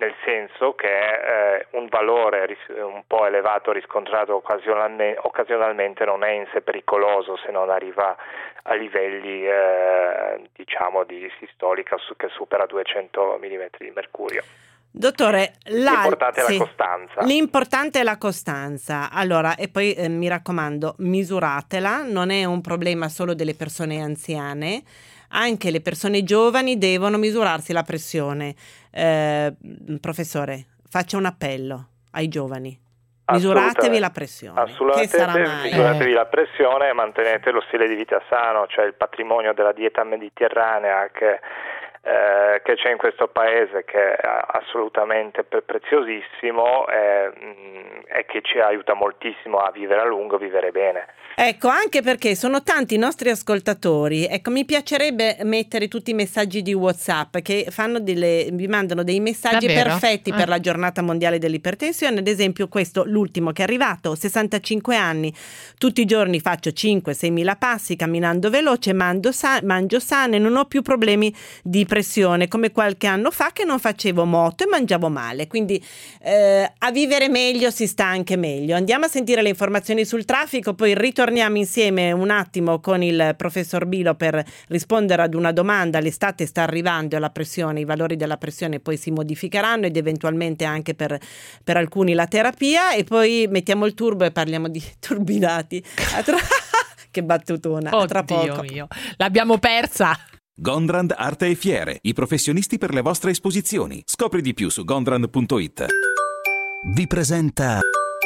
nel senso che eh, un valore ris- un po' elevato riscontrato occasionalme- occasionalmente non è in sé pericoloso se non arriva a livelli eh, diciamo di sistolica su- che supera duecento millimetri di mercurio. Dottore, la, l'importante è sì, la costanza. L'importante è la costanza. Allora, e poi eh, mi raccomando, misuratela, non è un problema solo delle persone anziane, anche le persone giovani devono misurarsi la pressione. Eh, professore, faccia un appello ai giovani. Misuratevi la pressione. Assolutamente, che sarà mai? misuratevi Eh. la pressione e mantenete lo stile di vita sano, cioè il patrimonio della dieta mediterranea che Eh, che c'è in questo paese, che è assolutamente pre- preziosissimo e eh, che ci aiuta moltissimo a vivere a lungo, vivere bene. Ecco, anche perché sono tanti i nostri ascoltatori. Ecco, mi piacerebbe mettere tutti i messaggi di WhatsApp che fanno delle, vi mandano dei messaggi Davvero? perfetti Eh. per la giornata mondiale dell'ipertensione. Ad esempio, questo, l'ultimo che è arrivato, sessantacinque anni, tutti i giorni faccio cinque sei mila passi camminando veloce, mangio, sa- mangio sano e non ho più problemi di pressione come qualche anno fa che non facevo moto e mangiavo male. Quindi eh, a vivere meglio si sta anche meglio. Andiamo a sentire le informazioni sul traffico, poi ritorniamo insieme un attimo con il professor Bilo per rispondere ad una domanda. L'estate sta arrivando e la pressione, i valori della pressione poi si modificheranno ed eventualmente anche per, per alcuni la terapia, e poi mettiamo il turbo e parliamo di turbinati. A tra... Che battutona. A tra Oddio poco. mio, l'abbiamo persa. Gondrand Arte e Fiere, i professionisti per le vostre esposizioni. Scopri di più su gondrand punto it. Vi presenta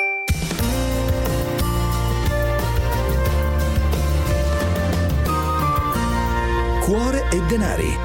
Cuore e denari.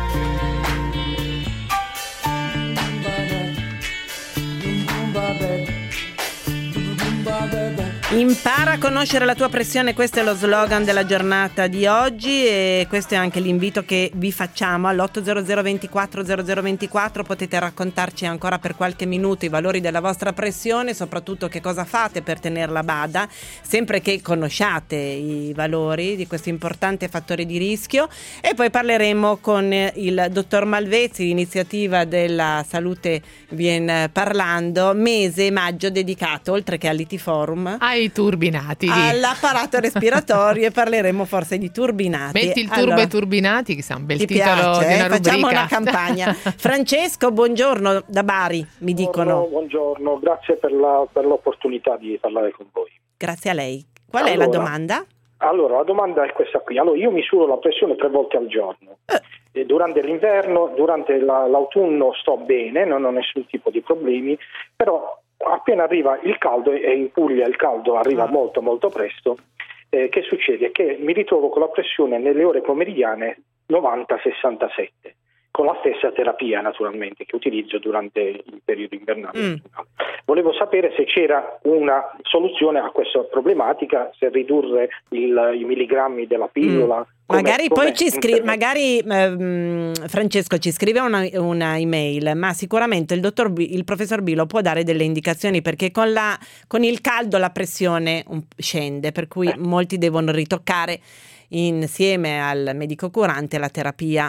Impara a conoscere la tua pressione, questo è lo slogan della giornata di oggi e questo è anche l'invito che vi facciamo all'otto zero zero ventiquattro zero zero ventiquattro. Potete raccontarci ancora per qualche minuto i valori della vostra pressione, soprattutto che cosa fate per tenerla a bada, sempre che conosciate i valori di questo importante fattore di rischio. E poi parleremo con il dottor Malvezzi, l'iniziativa della Salute Vien Parlando, mese maggio dedicato, oltre che all'I T Forum, ai turbinati, all'apparato respiratorio, e parleremo forse di turbinati. Metti il turbo allora, ai turbinati, che sa, un bel ti titolo piace, di una eh? Facciamo rubrica. una campagna. Francesco, buongiorno da Bari, mi dicono. Buongiorno, grazie per, la, per l'opportunità di parlare con voi. Grazie a lei. Qual allora, è la domanda? Allora, la domanda è questa qui. Allora, io misuro la pressione tre volte al giorno. Eh. E durante l'inverno, durante la, l'autunno sto bene, non ho nessun tipo di problemi, però appena arriva il caldo, e in Puglia il caldo arriva molto molto presto, eh, che succede? Che mi ritrovo con la pressione nelle ore pomeridiane novanta sessantasette, con la stessa terapia naturalmente che utilizzo durante il periodo invernale. Mm. Volevo sapere se c'era una soluzione a questa problematica, se ridurre il, i milligrammi della pillola. Mm. Come, magari come poi ci scrive, magari ehm, Francesco ci scrive una, una email, ma sicuramente il dottor B, il professor Bilo può dare delle indicazioni, perché con, la, con il caldo la pressione um, scende, per cui eh. molti devono ritoccare insieme al medico curante la terapia.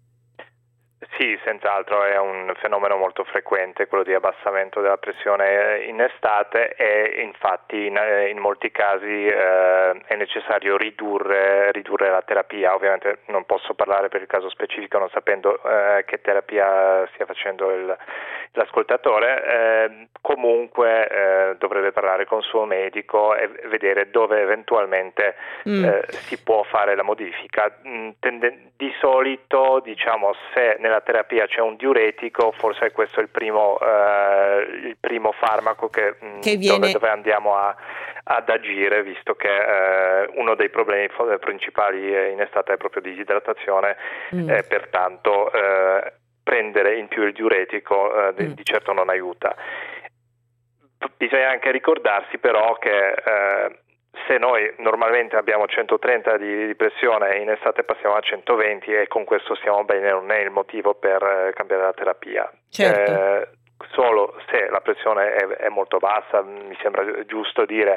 Sì, senz'altro è un fenomeno molto frequente quello di abbassamento della pressione in estate, e infatti in, in molti casi eh, è necessario ridurre, ridurre la terapia. Ovviamente non posso parlare per il caso specifico non sapendo eh, che terapia stia facendo il, l'ascoltatore, eh, comunque eh, dovrebbe parlare con il suo medico e vedere dove eventualmente mm. eh, si può fare la modifica. Tende- di solito, diciamo, se nella terapia c'è un diuretico, forse questo è il primo, eh, il primo farmaco che, che viene... dove, dove andiamo a, ad agire, visto che eh, uno dei problemi principali in estate è proprio disidratazione, mm. e pertanto eh, prendere in più il diuretico eh, mm. di certo non aiuta. Bisogna anche ricordarsi però che eh, se noi normalmente abbiamo centotrenta di, di pressione, in estate passiamo a centoventi, e con questo stiamo bene, non è il motivo per eh, cambiare la terapia. Certo. Eh, solo se la pressione è, è molto bassa, mi sembra giusto dire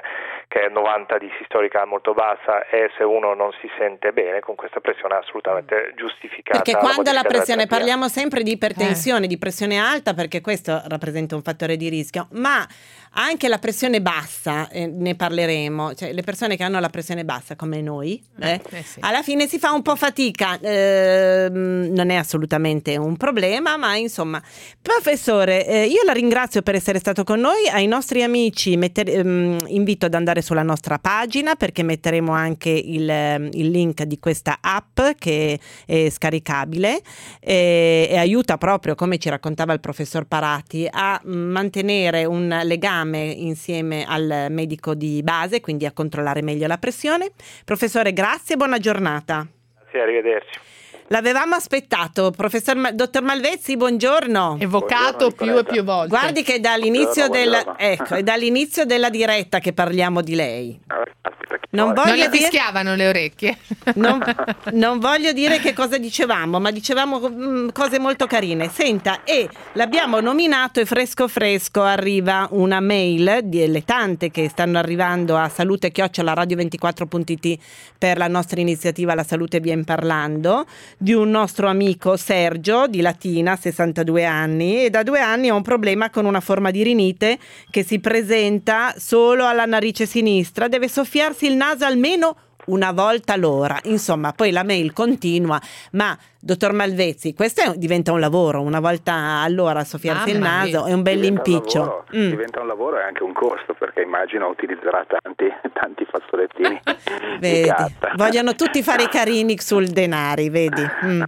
che è novanta di sistolica molto bassa, e se uno non si sente bene con questa pressione è assolutamente giustificata. Perché quando la pressione, terapia. parliamo sempre di ipertensione, eh. di pressione alta, perché questo rappresenta un fattore di rischio, ma anche la pressione bassa, eh, ne parleremo, cioè le persone che hanno la pressione bassa come noi, eh, eh sì. alla fine si fa un po' fatica, eh, non è assolutamente un problema, ma insomma. Professore, eh, io la ringrazio per essere stato con noi. Ai nostri amici metter, ehm, invito ad andare sulla nostra pagina, perché metteremo anche il, il link di questa app che è scaricabile e, e aiuta proprio, come ci raccontava il professor Parati, a mantenere un legame insieme al medico di base, quindi a controllare meglio la pressione. Professore, grazie e buona giornata. Grazie, arrivederci. L'avevamo aspettato, professor Ma- dottor Malvezzi, buongiorno. Evocato più e più volte. Guardi che è dall'inizio, del, ecco, è dall'inizio della diretta che parliamo di lei. Non, non le dire, fischiavano le orecchie. Non, non voglio dire che cosa dicevamo, ma dicevamo mh, cose molto carine. Senta, e l'abbiamo nominato e fresco fresco arriva una mail delle tante che stanno arrivando a salute chiocciola radio ventiquattro punto it per la nostra iniziativa La Salute Vien Parlando, di un nostro amico Sergio di Latina, sessantadue anni, e da due anni ha un problema con una forma di rinite che si presenta solo alla narice sinistra, deve soffiarsi il naso almeno una volta l'ora. Insomma, poi la mail continua, ma dottor Malvezzi, questo è, diventa un lavoro, una volta all'ora soffiarsi ah, il naso è un bel impiccio. Un mm. Diventa un lavoro e anche un costo, perché immagino utilizzerà tanti, tanti fazzolettini vedi, di carta. Vogliono tutti fare i carini sul denari, vedi? Mm.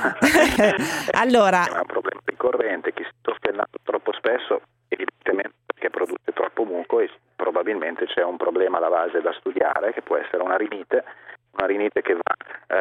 Allora, è un problema ricorrente, chi si soffia il naso troppo spesso evidentemente perché produce troppo muco e probabilmente c'è un problema alla base da studiare, che può essere una rinite, una rinite che va,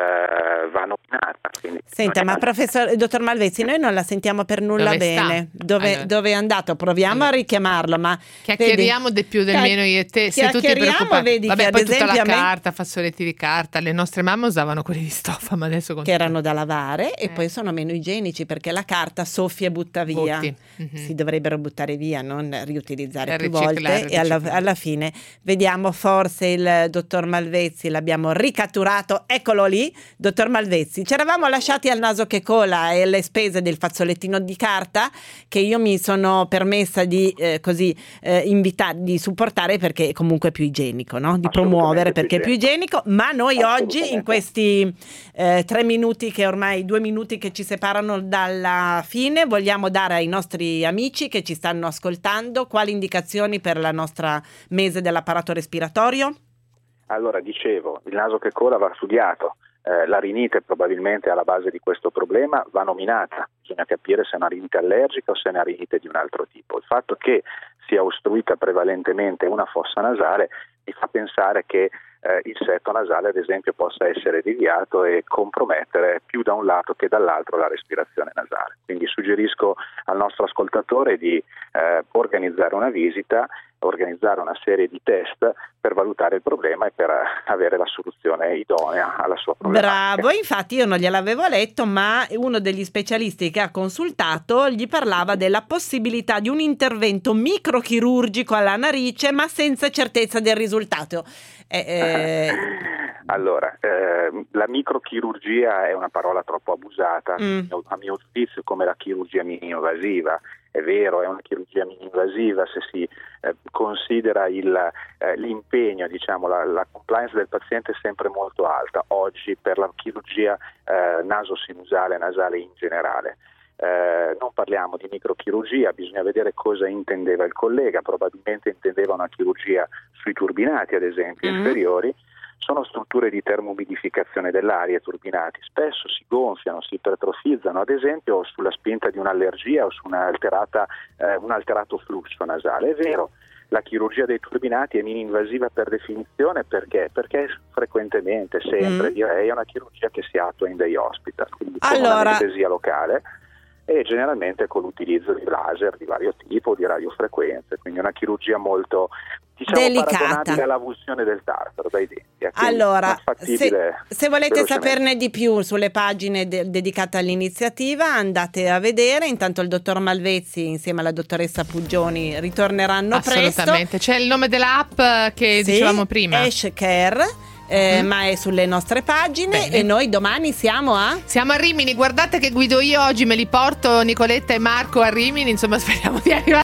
eh, va nominata. Quindi senta, ma professor, dottor Malvezzi, noi non la sentiamo per nulla dove bene. Dove, allora. dove è andato? Proviamo allora. a richiamarlo, ma chiacchieriamo del più del meno io e te, sei tutti preoccupati. Vedi Vabbè, che poi ad tutta esempio la me... carta, fazzoletti di carta, le nostre mamme usavano quelli di stoffa, ma adesso che erano da lavare e eh. poi sono meno igienici, perché la carta soffia e butta via. Mm-hmm. Si dovrebbero buttare via, non riutilizzare più volte. E alla, alla fine vediamo, forse il dottor Malvezzi l'abbiamo ricatturato. Eccolo lì, dottor Malvezzi. Ci eravamo lasciati al naso che cola e alle spese del fazzolettino di carta, che io mi sono permessa di eh, così eh, invitare, di supportare, perché comunque è più igienico, no? Di promuovere perché è più igienico. Ma noi oggi, in questi eh, tre minuti, che ormai due minuti che ci separano dalla fine, vogliamo dare ai nostri amici che ci stanno ascoltando quali indicazioni per la nostra mese dell'apparato respiratorio. Allora, dicevo, il naso che cola va studiato, eh, la rinite probabilmente alla base di questo problema va nominata, bisogna capire se è una rinite allergica o se è una rinite di un altro tipo. Il fatto che sia ostruita prevalentemente una fossa nasale mi fa pensare che eh, il setto nasale, ad esempio, possa essere deviato e compromettere più da un lato che dall'altro la respirazione nasale. Quindi suggerisco al nostro ascoltatore di eh, organizzare una visita, organizzare una serie di test per valutare il problema e per avere la soluzione idonea alla sua problematica. Bravo, infatti io non gliel'avevo letto, ma uno degli specialisti che ha consultato gli parlava della possibilità di un intervento microchirurgico alla narice, ma senza certezza del risultato. Eh, eh... Allora, eh, la microchirurgia è una parola troppo abusata, mm. a mio giudizio, come la chirurgia mini-invasiva. È vero, è una chirurgia mini-invasiva se si eh, considera il, eh, l'impegno, diciamo, la, la compliance del paziente è sempre molto alta oggi per la chirurgia eh, naso-sinusale, nasale in generale. Eh, non parliamo di microchirurgia, bisogna vedere cosa intendeva il collega, probabilmente intendeva una chirurgia sui turbinati, ad esempio, mm-hmm. inferiori. Sono strutture di termoumidificazione dell'aria turbinati, spesso si gonfiano, si ipertrofizzano, ad esempio sulla spinta di un'allergia o su un'alterata, eh, un alterato flusso nasale. È vero, la chirurgia dei turbinati è mini-invasiva per definizione, perché? Perché frequentemente, sempre, mm. direi, è una chirurgia che si attua in day hospital, quindi con allora... un'anestesia locale e generalmente con l'utilizzo di laser di vario tipo, di radiofrequenze, quindi una chirurgia molto diciamo delicata. paragonabile all'avulsione del tartaro dai denti. Allora, se, se volete velocemente. saperne di più sulle pagine de- dedicate all'iniziativa, andate a vedere. Intanto il dottor Malvezzi insieme alla dottoressa Puggioni ritorneranno presto. Assolutamente. C'è il nome dell'app che Sì, dicevamo prima. Ash Care. Eh, Mm. ma è sulle nostre pagine. Bene. E noi domani siamo a Siamo a Rimini, guardate che guido io oggi, me li porto Nicoletta e Marco a Rimini, insomma speriamo di arrivare